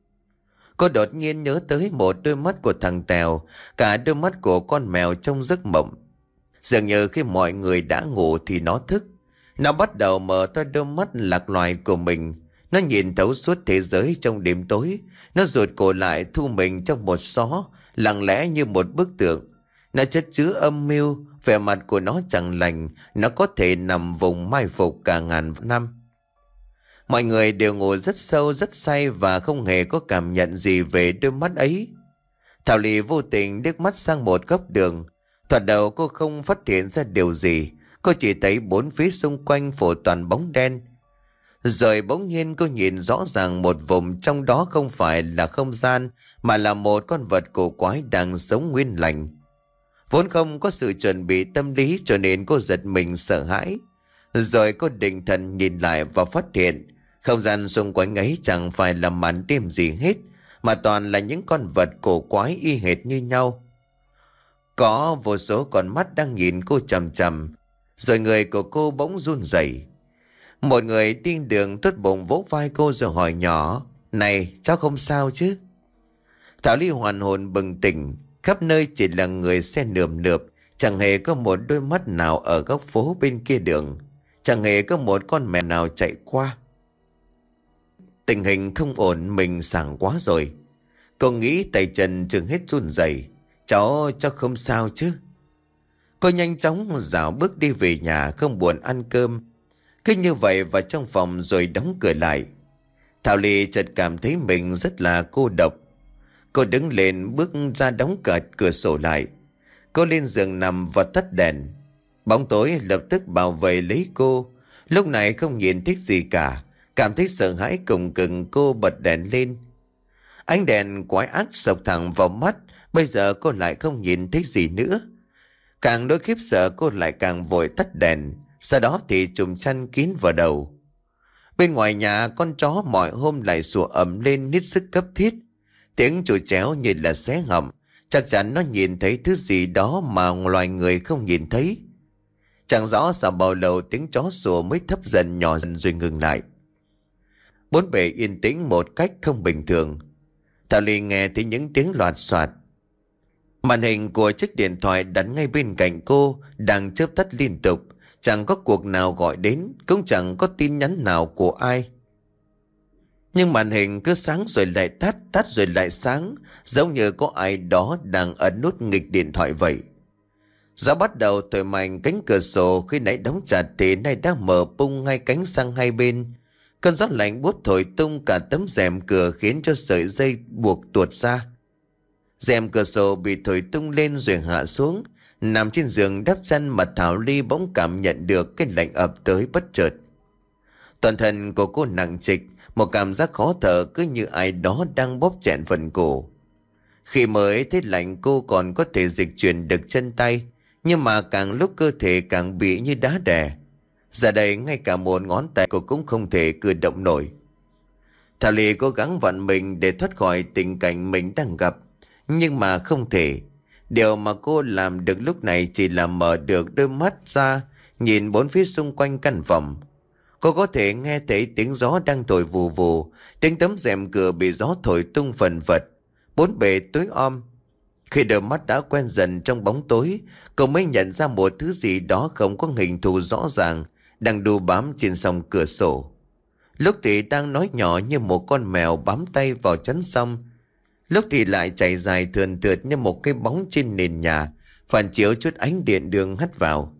Cô đột nhiên nhớ tới một đôi mắt của thằng Tèo, cả đôi mắt của con mèo trong giấc mộng. Dường như khi mọi người đã ngủ thì nó thức. Nó bắt đầu mở to đôi mắt lạc loài của mình. Nó nhìn thấu suốt thế giới trong đêm tối. Nó rụt cổ lại thu mình trong một xó, lặng lẽ như một bức tượng. Nó chất chứa âm mưu, vẻ mặt của nó chẳng lành. Nó có thể nằm vùng mai phục cả ngàn năm. Mọi người đều ngủ rất sâu rất say và không hề có cảm nhận gì về đôi mắt ấy. Thảo Ly vô tình liếc mắt sang một góc đường. Thoạt đầu cô không phát hiện ra điều gì. Cô chỉ thấy bốn phía xung quanh phủ toàn bóng đen. Rồi bỗng nhiên cô nhìn rõ ràng một vùng trong đó không phải là không gian, mà là một con vật cổ quái đang sống nguyên lành. Vốn không có sự chuẩn bị tâm lý cho nên cô giật mình sợ hãi. Rồi cô định thần nhìn lại và phát hiện không gian xung quanh ấy chẳng phải là màn đêm gì hết, mà toàn là những con vật cổ quái y hệt như nhau. Có vô số con mắt đang nhìn cô chằm chằm. Rồi người của cô bỗng run rẩy. Một người đi đường tốt bụng vỗ vai cô rồi hỏi nhỏ: "Này, cháu không sao chứ?" Thảo Ly hoàn hồn bừng tỉnh, khắp nơi chỉ là người xe nườm nượp, chẳng hề có một đôi mắt nào ở góc phố bên kia đường, chẳng hề có một con mèo nào chạy qua. Tình hình không ổn, mình sảng quá rồi. Cô nghĩ tay chân chừng hết run rẩy. Cháu, cháu không sao chứ? Cô nhanh chóng dạo bước đi về nhà, không buồn ăn cơm. Cứ như vậy vào trong phòng rồi đóng cửa lại. Thảo Ly chợt cảm thấy mình rất là cô độc. Cô đứng lên bước ra đóng cả cửa sổ lại. Cô lên giường nằm và tắt đèn. Bóng tối lập tức bao vây lấy cô. Lúc này không nhìn thấy gì cả, cảm thấy sợ hãi cùng cực, cô bật đèn lên. Ánh đèn quái ác sộc thẳng vào mắt. Bây giờ cô lại không nhìn thấy gì nữa. Càng đôi khiếp sợ, cô lại càng vội tắt đèn. Sau đó thì trùm chăn kín vào đầu. Bên ngoài nhà, con chó mọi hôm lại sủa ầm lên nít sức cấp thiết. Tiếng chù chéo như là xé họng. Chắc chắn nó nhìn thấy thứ gì đó mà loài người không nhìn thấy. Chẳng rõ sau bao lâu tiếng chó sủa mới thấp dần nhỏ dần rồi ngừng lại. Bốn bề yên tĩnh một cách không bình thường. Thảo Ly nghe thấy những tiếng loạt soạt. Màn hình của chiếc điện thoại đặt ngay bên cạnh cô đang chớp tắt liên tục. Chẳng có cuộc nào gọi đến, cũng chẳng có tin nhắn nào của ai. Nhưng màn hình cứ sáng rồi lại tắt, tắt rồi lại sáng, giống như có ai đó đang ấn nút nghịch điện thoại vậy. Gió bắt đầu thổi mạnh cánh cửa sổ, khi nãy đóng chặt thì nay đã mở bung hai cánh sang hai bên. Cơn gió lạnh buốt thổi tung cả tấm rèm cửa khiến cho sợi dây buộc tuột ra. Rèm cửa sổ bị thổi tung lên rồi hạ xuống. Nằm trên giường đắp chăn mà Thảo Ly bỗng cảm nhận được cái lạnh ập tới bất chợt. Toàn thân của cô nặng trịch, một cảm giác khó thở cứ như ai đó đang bóp chẹn phần cổ. Khi mới thấy lạnh cô còn có thể dịch chuyển được chân tay, nhưng mà càng lúc cơ thể càng bị như đá đè. Giờ đây ngay cả một ngón tay cô cũng không thể cử động nổi. Thảo Ly cố gắng vặn mình để thoát khỏi tình cảnh mình đang gặp, nhưng mà không thể. Điều mà cô làm được lúc này chỉ là mở được đôi mắt ra, nhìn bốn phía xung quanh căn phòng. Cô có thể nghe thấy tiếng gió đang thổi vù vù, tiếng tấm rèm cửa bị gió thổi tung phần phật, bốn bề tối om. Khi đôi mắt đã quen dần trong bóng tối, cô mới nhận ra một thứ gì đó không có hình thù rõ ràng đang đu bám trên song cửa sổ. Lúc thì đang nói nhỏ như một con mèo bám tay vào chắn song, lúc thì lại chạy dài thườn thượt như một cái bóng trên nền nhà, phản chiếu chút ánh điện đường hắt vào.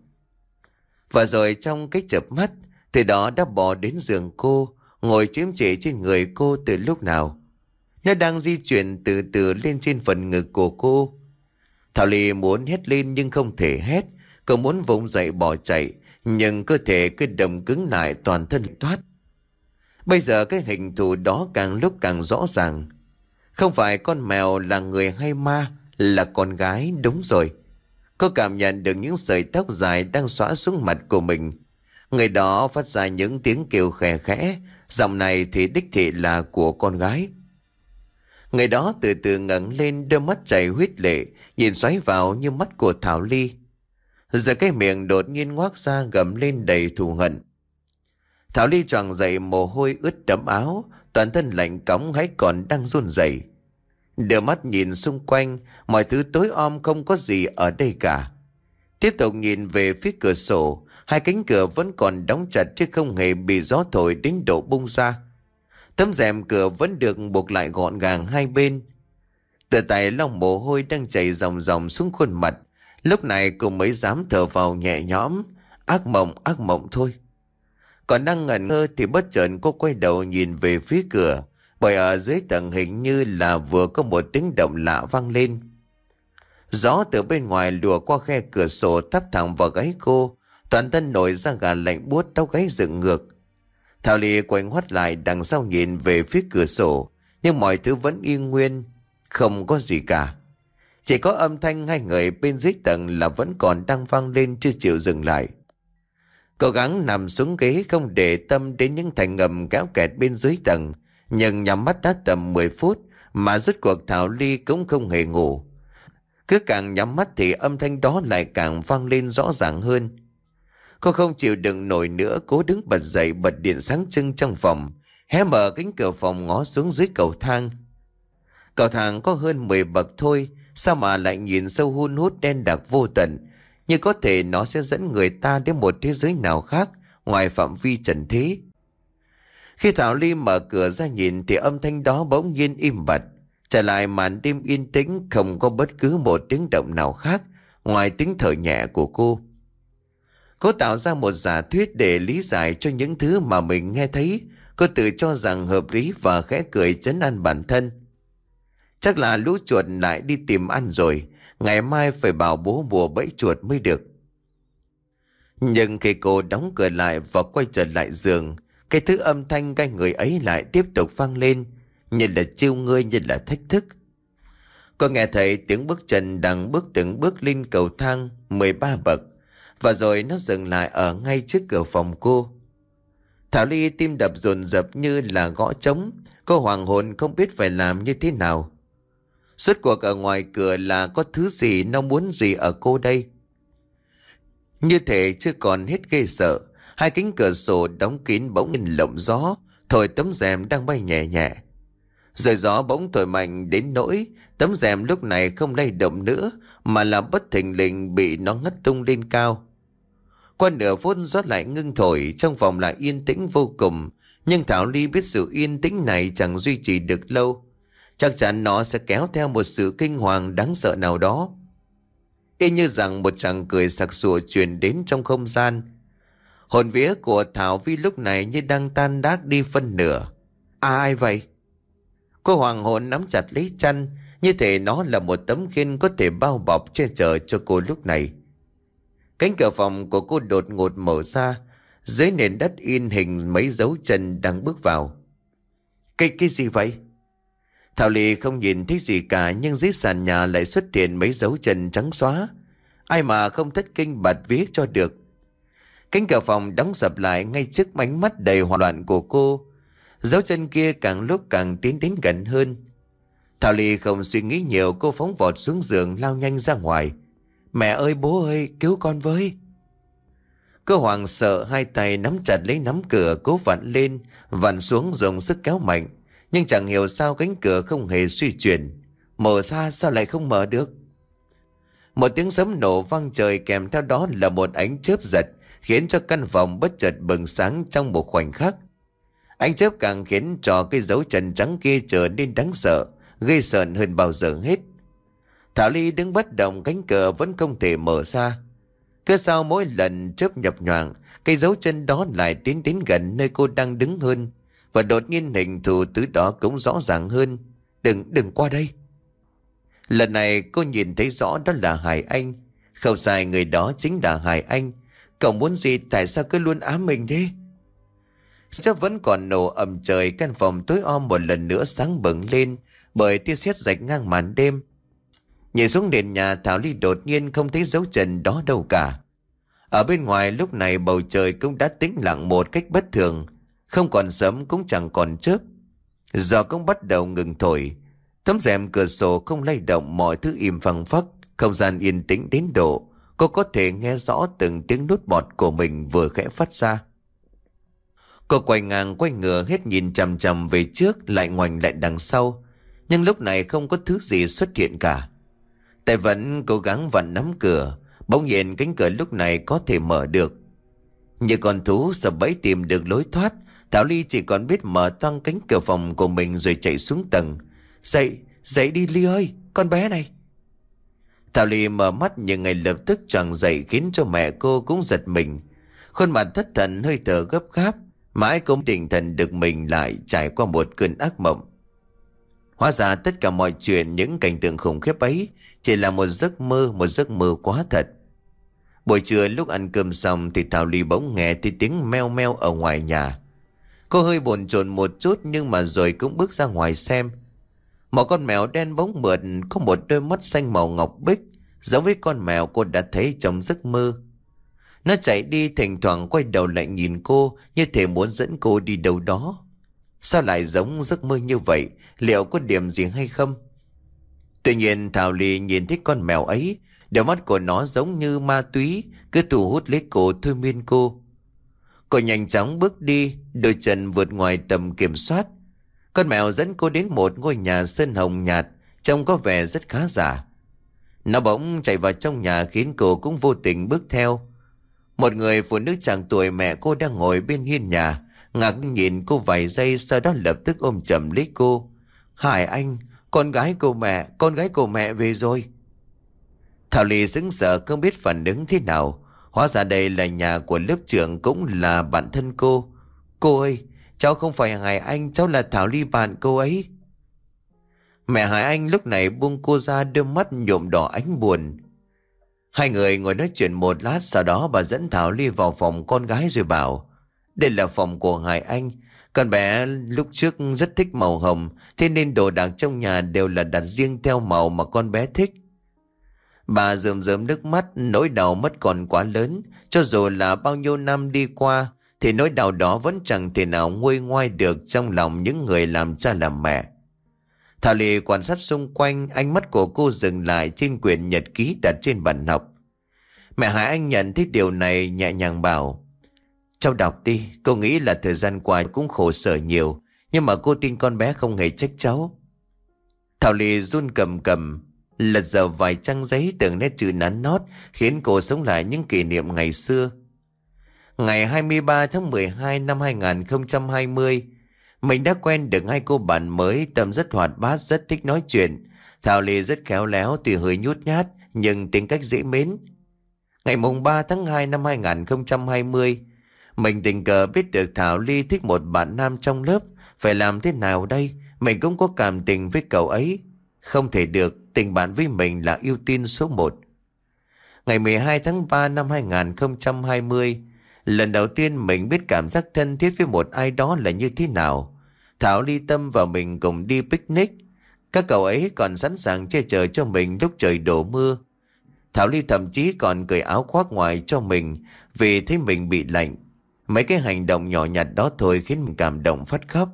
Và rồi trong cái chớp mắt, thì đó đã bò đến giường cô, ngồi chiếm trễ trên người cô từ lúc nào. Nó đang di chuyển từ từ lên trên phần ngực của cô. Thảo Ly muốn hét lên nhưng không thể hét. Cô muốn vùng dậy bỏ chạy, nhưng cơ thể cứ đầm cứng lại, toàn thân toát. Bây giờ cái hình thù đó càng lúc càng rõ ràng. Không phải con mèo là người hay ma, là con gái, đúng rồi. Cô cảm nhận được những sợi tóc dài đang xõa xuống mặt của mình. Người đó phát ra những tiếng kêu khẽ khẽ, giọng này thì đích thị là của con gái. Người đó từ từ ngẩng lên, đôi mắt chảy huyết lệ, nhìn xoáy vào như mắt của Thảo Ly. Rồi cái miệng đột nhiên ngoác ra gầm lên đầy thù hận. Thảo Ly choàng dậy, mồ hôi ướt đẫm áo, toàn thân lạnh cóng hãy còn đang run rẩy. Đưa mắt nhìn xung quanh, mọi thứ tối om không có gì ở đây cả. Tiếp tục nhìn về phía cửa sổ, hai cánh cửa vẫn còn đóng chặt chứ không hề bị gió thổi đến độ bung ra. Tấm rèm cửa vẫn được buộc lại gọn gàng hai bên. Từ tay lòng mồ hôi đang chảy ròng ròng xuống khuôn mặt. Lúc này cô mới dám thở vào nhẹ nhõm. Ác mộng, ác mộng thôi. Còn đang ngẩn ngơ thì bất chợt cô quay đầu nhìn về phía cửa, bởi ở dưới tầng hình như là vừa có một tiếng động lạ vang lên. Gió từ bên ngoài lùa qua khe cửa sổ tắp thẳng vào gáy cô, toàn thân nổi ra gà lạnh buốt, tóc gáy dựng ngược. Thảo Ly quay ngoắt lại đằng sau nhìn về phía cửa sổ, nhưng mọi thứ vẫn yên nguyên, không có gì cả. Chỉ có âm thanh hai người bên dưới tầng là vẫn còn đang vang lên chưa chịu dừng lại. Cố gắng nằm xuống ghế không để tâm đến những thành ngầm kéo kẹt bên dưới tầng, nhưng nhắm mắt đã tầm mười phút mà rốt cuộc Thảo Ly cũng không hề ngủ. Cứ càng nhắm mắt thì âm thanh đó lại càng vang lên rõ ràng hơn. Cô không chịu đựng nổi nữa, cố đứng bật dậy, bật điện sáng trưng trong phòng, hé mở cánh cửa phòng ngó xuống dưới cầu thang. Cầu thang có hơn mười bậc thôi, sao mà lại nhìn sâu hun hút đen đặc vô tận, như có thể nó sẽ dẫn người ta đến một thế giới nào khác ngoài phạm vi trần thế. Khi Thảo Ly mở cửa ra nhìn thì âm thanh đó bỗng nhiên im bặt, trở lại màn đêm yên tĩnh, không có bất cứ một tiếng động nào khác ngoài tiếng thở nhẹ của cô. Cô tạo ra một giả thuyết để lý giải cho những thứ mà mình nghe thấy. Cô tự cho rằng hợp lý và khẽ cười trấn an bản thân. Chắc là lũ chuột lại đi tìm ăn rồi, ngày mai phải bảo bố bùa bẫy chuột mới được. Nhưng khi cô đóng cửa lại và quay trở lại giường, cái thứ âm thanh gai người ấy lại tiếp tục vang lên, như là trêu ngươi, như là thách thức. Cô nghe thấy tiếng bước chân đang bước từng bước lên cầu thang mười ba bậc, và rồi nó dừng lại ở ngay trước cửa phòng cô. Thảo Ly tim đập dồn dập như là gõ trống. Cô hoàng hồn không biết phải làm như thế nào. Suốt cuộc ở ngoài cửa là có thứ gì, nó muốn gì ở cô đây? Như thể chưa còn hết ghê sợ, hai cánh cửa sổ đóng kín bỗng nhìn lộng gió, thổi tấm rèm đang bay nhẹ nhẹ. Rồi gió bỗng thổi mạnh đến nỗi tấm rèm lúc này không lay động nữa, mà là bất thình lình bị nó ngất tung lên cao. Qua nửa phút gió lại ngưng thổi, trong phòng lại yên tĩnh vô cùng. Nhưng Thảo Ly biết sự yên tĩnh này chẳng duy trì được lâu. Chắc chắn nó sẽ kéo theo một sự kinh hoàng đáng sợ nào đó. Y như rằng một chàng cười sặc sụa truyền đến trong không gian. Hồn vía của Thảo Vi lúc này như đang tan đát đi phân nửa. À, ai vậy? Cô hoàng hồn nắm chặt lấy chăn, như thể nó là một tấm khiên có thể bao bọc che chở cho cô lúc này. Cánh cửa phòng của cô đột ngột mở ra, dưới nền đất in hình mấy dấu chân đang bước vào. Cái cái gì vậy? Thảo Ly không nhìn thấy gì cả, nhưng dưới sàn nhà lại xuất hiện mấy dấu chân trắng xóa. Ai mà không thất kinh bạt vía cho được. Cánh cửa phòng đóng sập lại ngay trước ánh mắt đầy hoảng loạn của cô. Dấu chân kia càng lúc càng tiến đến gần hơn. Thảo Ly không suy nghĩ nhiều, cô phóng vọt xuống giường, lao nhanh ra ngoài. Mẹ ơi, bố ơi, cứu con với! Cô hoảng sợ, hai tay nắm chặt lấy nắm cửa, cố vặn lên, vặn xuống dùng sức kéo mạnh. Nhưng chẳng hiểu sao cánh cửa không hề suy chuyển. Mở ra sao lại không mở được? Một tiếng sấm nổ vang trời, kèm theo đó là một ánh chớp giật, khiến cho căn phòng bất chợt bừng sáng trong một khoảnh khắc. Ánh chớp càng khiến cho cái dấu chân trắng kia trở nên đáng sợ, ghê sợn hơn bao giờ hết. Thảo Ly đứng bất động, cánh cửa vẫn không thể mở ra. Cứ sau mỗi lần chớp nhập nhoạng, cái dấu chân đó lại tiến đến gần nơi cô đang đứng hơn. Và đột nhiên hình thù từ đó cũng rõ ràng hơn. Đừng, đừng qua đây. Lần này cô nhìn thấy rõ đó là Hải Anh. Không sai, người đó chính là Hải Anh. Cậu muốn gì, tại sao cứ luôn ám mình thế? Chớp vẫn còn nổ ầm trời, căn phòng tối om một lần nữa sáng bừng lên bởi tia sét rạch ngang màn đêm. Nhìn xuống nền nhà, Thảo Ly đột nhiên không thấy dấu chân đó đâu cả. Ở bên ngoài lúc này bầu trời cũng đã tĩnh lặng một cách bất thường. Không còn sấm cũng chẳng còn chớp. Gió cũng bắt đầu ngừng thổi. Tấm rèm cửa sổ không lay động, mọi thứ im phăng phắc. Không gian yên tĩnh đến độ cô có thể nghe rõ từng tiếng nuốt bọt của mình vừa khẽ phát ra. Cô quay ngang quay ngửa hết nhìn chằm chằm về trước, lại ngoảnh lại đằng sau. Nhưng lúc này không có thứ gì xuất hiện cả. Tay vẫn cố gắng vặn nắm cửa. Bỗng nhiên cánh cửa lúc này có thể mở được. Như con thú sập bẫy tìm được lối thoát, Thảo Ly chỉ còn biết mở toang cánh cửa phòng của mình rồi chạy xuống tầng. Dậy, dậy đi Ly ơi, con bé này. Thảo Ly mở mắt nhưng ngay lập tức choàng dậy, khiến cho mẹ cô cũng giật mình. Khuôn mặt thất thần, hơi thở gấp gáp, mãi cũng định thần được mình lại trải qua một cơn ác mộng. Hóa ra tất cả mọi chuyện, những cảnh tượng khủng khiếp ấy chỉ là một giấc mơ, một giấc mơ quá thật. Buổi trưa lúc ăn cơm xong thì Thảo Ly bỗng nghe thấy tiếng meo meo ở ngoài nhà. Cô hơi bồn chồn một chút nhưng mà rồi cũng bước ra ngoài xem. Một con mèo đen bóng mượt, có một đôi mắt xanh màu ngọc bích, giống với con mèo cô đã thấy trong giấc mơ. Nó chạy đi, thỉnh thoảng quay đầu lại nhìn cô, như thể muốn dẫn cô đi đâu đó. Sao lại giống giấc mơ như vậy? Liệu có điểm gì hay không? Tuy nhiên Thảo Ly nhìn thấy con mèo ấy, đôi mắt của nó giống như ma túy, cứ thu hút lấy cô, thôi miên cô. Cô nhanh chóng bước đi, đôi chân vượt ngoài tầm kiểm soát. Con mèo dẫn cô đến một ngôi nhà sơn hồng nhạt, trông có vẻ rất khá giả. Nó bỗng chạy vào trong nhà khiến cô cũng vô tình bước theo. Một người phụ nữ chạc tuổi mẹ cô đang ngồi bên hiên nhà, ngạc nhìn cô vài giây, sau đó lập tức ôm chầm lấy cô. Hải Anh, con gái cô mẹ, con gái cô mẹ về rồi. Thảo Ly sững sờ không biết phản ứng thế nào. Hóa ra đây là nhà của lớp trưởng, cũng là bạn thân cô. Cô ơi, cháu không phải Hải Anh, cháu là Thảo Ly, bạn cô ấy. Mẹ Hải Anh lúc này buông cô ra, đôi mắt nhuộm đỏ ánh buồn. Hai người ngồi nói chuyện một lát, sau đó bà dẫn Thảo Ly vào phòng con gái rồi bảo: đây là phòng của Hải Anh. Con bé lúc trước rất thích màu hồng, thế nên đồ đạc trong nhà đều là đặt riêng theo màu mà con bé thích. Bà rơm rớm nước mắt, nỗi đau mất còn quá lớn. Cho dù là bao nhiêu năm đi qua, thì nỗi đau đó vẫn chẳng thể nào nguôi ngoai được trong lòng những người làm cha làm mẹ. Thảo Ly quan sát xung quanh, ánh mắt của cô dừng lại trên quyển nhật ký đặt trên bàn học. Mẹ Hải Anh nhận thấy điều này, nhẹ nhàng bảo: cháu đọc đi, cô nghĩ là thời gian qua cũng khổ sở nhiều, nhưng mà cô tin con bé không hề trách cháu. Thảo Ly run cầm cầm, lật dở vài trang giấy từng nét chữ nắn nót, khiến cô sống lại những kỷ niệm ngày xưa. Ngày hai mươi ba tháng mười hai năm hai nghìn không trăm hai mươi, mình đã quen được hai cô bạn mới. Tâm rất hoạt bát, rất thích nói chuyện. Thảo Ly rất khéo léo, tuy hơi nhút nhát nhưng tính cách dễ mến. Ngày mùng ba tháng hai năm hai nghìn không trăm hai mươi, mình tình cờ biết được Thảo Ly thích một bạn nam trong lớp. Phải làm thế nào đây? Mình cũng có cảm tình với cậu ấy. Không thể được, tình bạn với mình là ưu tiên số một. Ngày mười hai tháng ba năm hai nghìn không trăm hai mươi, lần đầu tiên mình biết cảm giác thân thiết với một ai đó là như thế nào. Thảo Ly, Tâm và mình cùng đi picnic. Các cậu ấy còn sẵn sàng che chở cho mình lúc trời đổ mưa. Thảo Ly thậm chí còn cởi áo khoác ngoài cho mình vì thấy mình bị lạnh. Mấy cái hành động nhỏ nhặt đó thôi khiến mình cảm động phát khóc.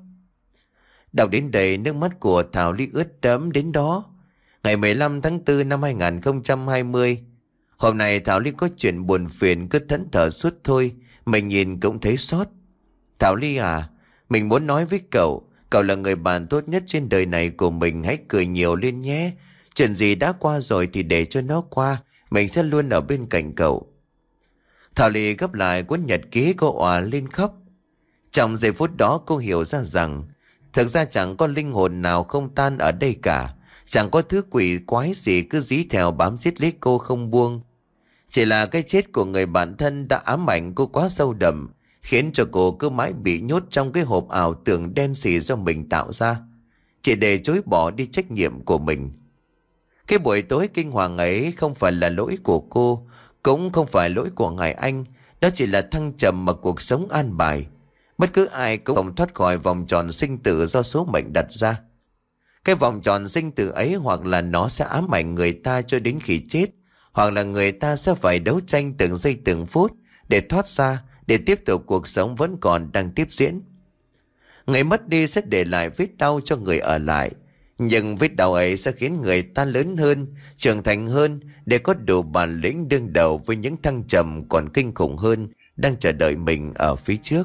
Đọc đến đây, nước mắt của Thảo Ly ướt đẫm đến đó. Ngày mười lăm tháng tư năm hai nghìn không trăm hai mươi, hôm nay Thảo Ly có chuyện buồn phiền, cứ thẫn thờ suốt thôi. Mình nhìn cũng thấy xót. Thảo Ly à, mình muốn nói với cậu, cậu là người bạn tốt nhất trên đời này của mình. Hãy cười nhiều lên nhé. Chuyện gì đã qua rồi thì để cho nó qua, mình sẽ luôn ở bên cạnh cậu. Thảo Ly gấp lại cuốn nhật ký, cô òa lên khóc. Trong giây phút đó cô hiểu ra rằng thực ra chẳng có linh hồn nào không tan ở đây cả. Chẳng có thứ quỷ quái gì cứ dí theo bám giết lấy cô không buông. Chỉ là cái chết của người bạn thân đã ám ảnh cô quá sâu đậm, khiến cho cô cứ mãi bị nhốt trong cái hộp ảo tưởng đen xì do mình tạo ra, chỉ để chối bỏ đi trách nhiệm của mình. Cái buổi tối kinh hoàng ấy không phải là lỗi của cô, cũng không phải lỗi của Hải Anh. Đó chỉ là thăng trầm mà cuộc sống an bài. Bất cứ ai cũng không thoát khỏi vòng tròn sinh tử do số mệnh đặt ra. Cái vòng tròn sinh tử ấy hoặc là nó sẽ ám ảnh người ta cho đến khi chết, hoặc là người ta sẽ phải đấu tranh từng giây từng phút để thoát ra, để tiếp tục cuộc sống vẫn còn đang tiếp diễn. Người mất đi sẽ để lại vết đau cho người ở lại, nhưng vết đau ấy sẽ khiến người ta lớn hơn, trưởng thành hơn, để có đủ bản lĩnh đương đầu với những thăng trầm còn kinh khủng hơn đang chờ đợi mình ở phía trước.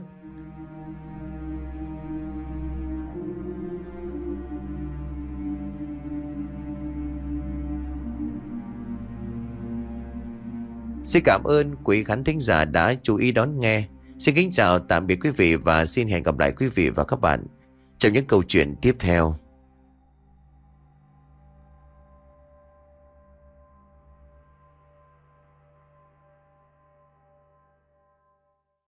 Xin cảm ơn quý khán thính giả đã chú ý đón nghe. Xin kính chào tạm biệt quý vị và xin hẹn gặp lại quý vị và các bạn trong những câu chuyện tiếp theo.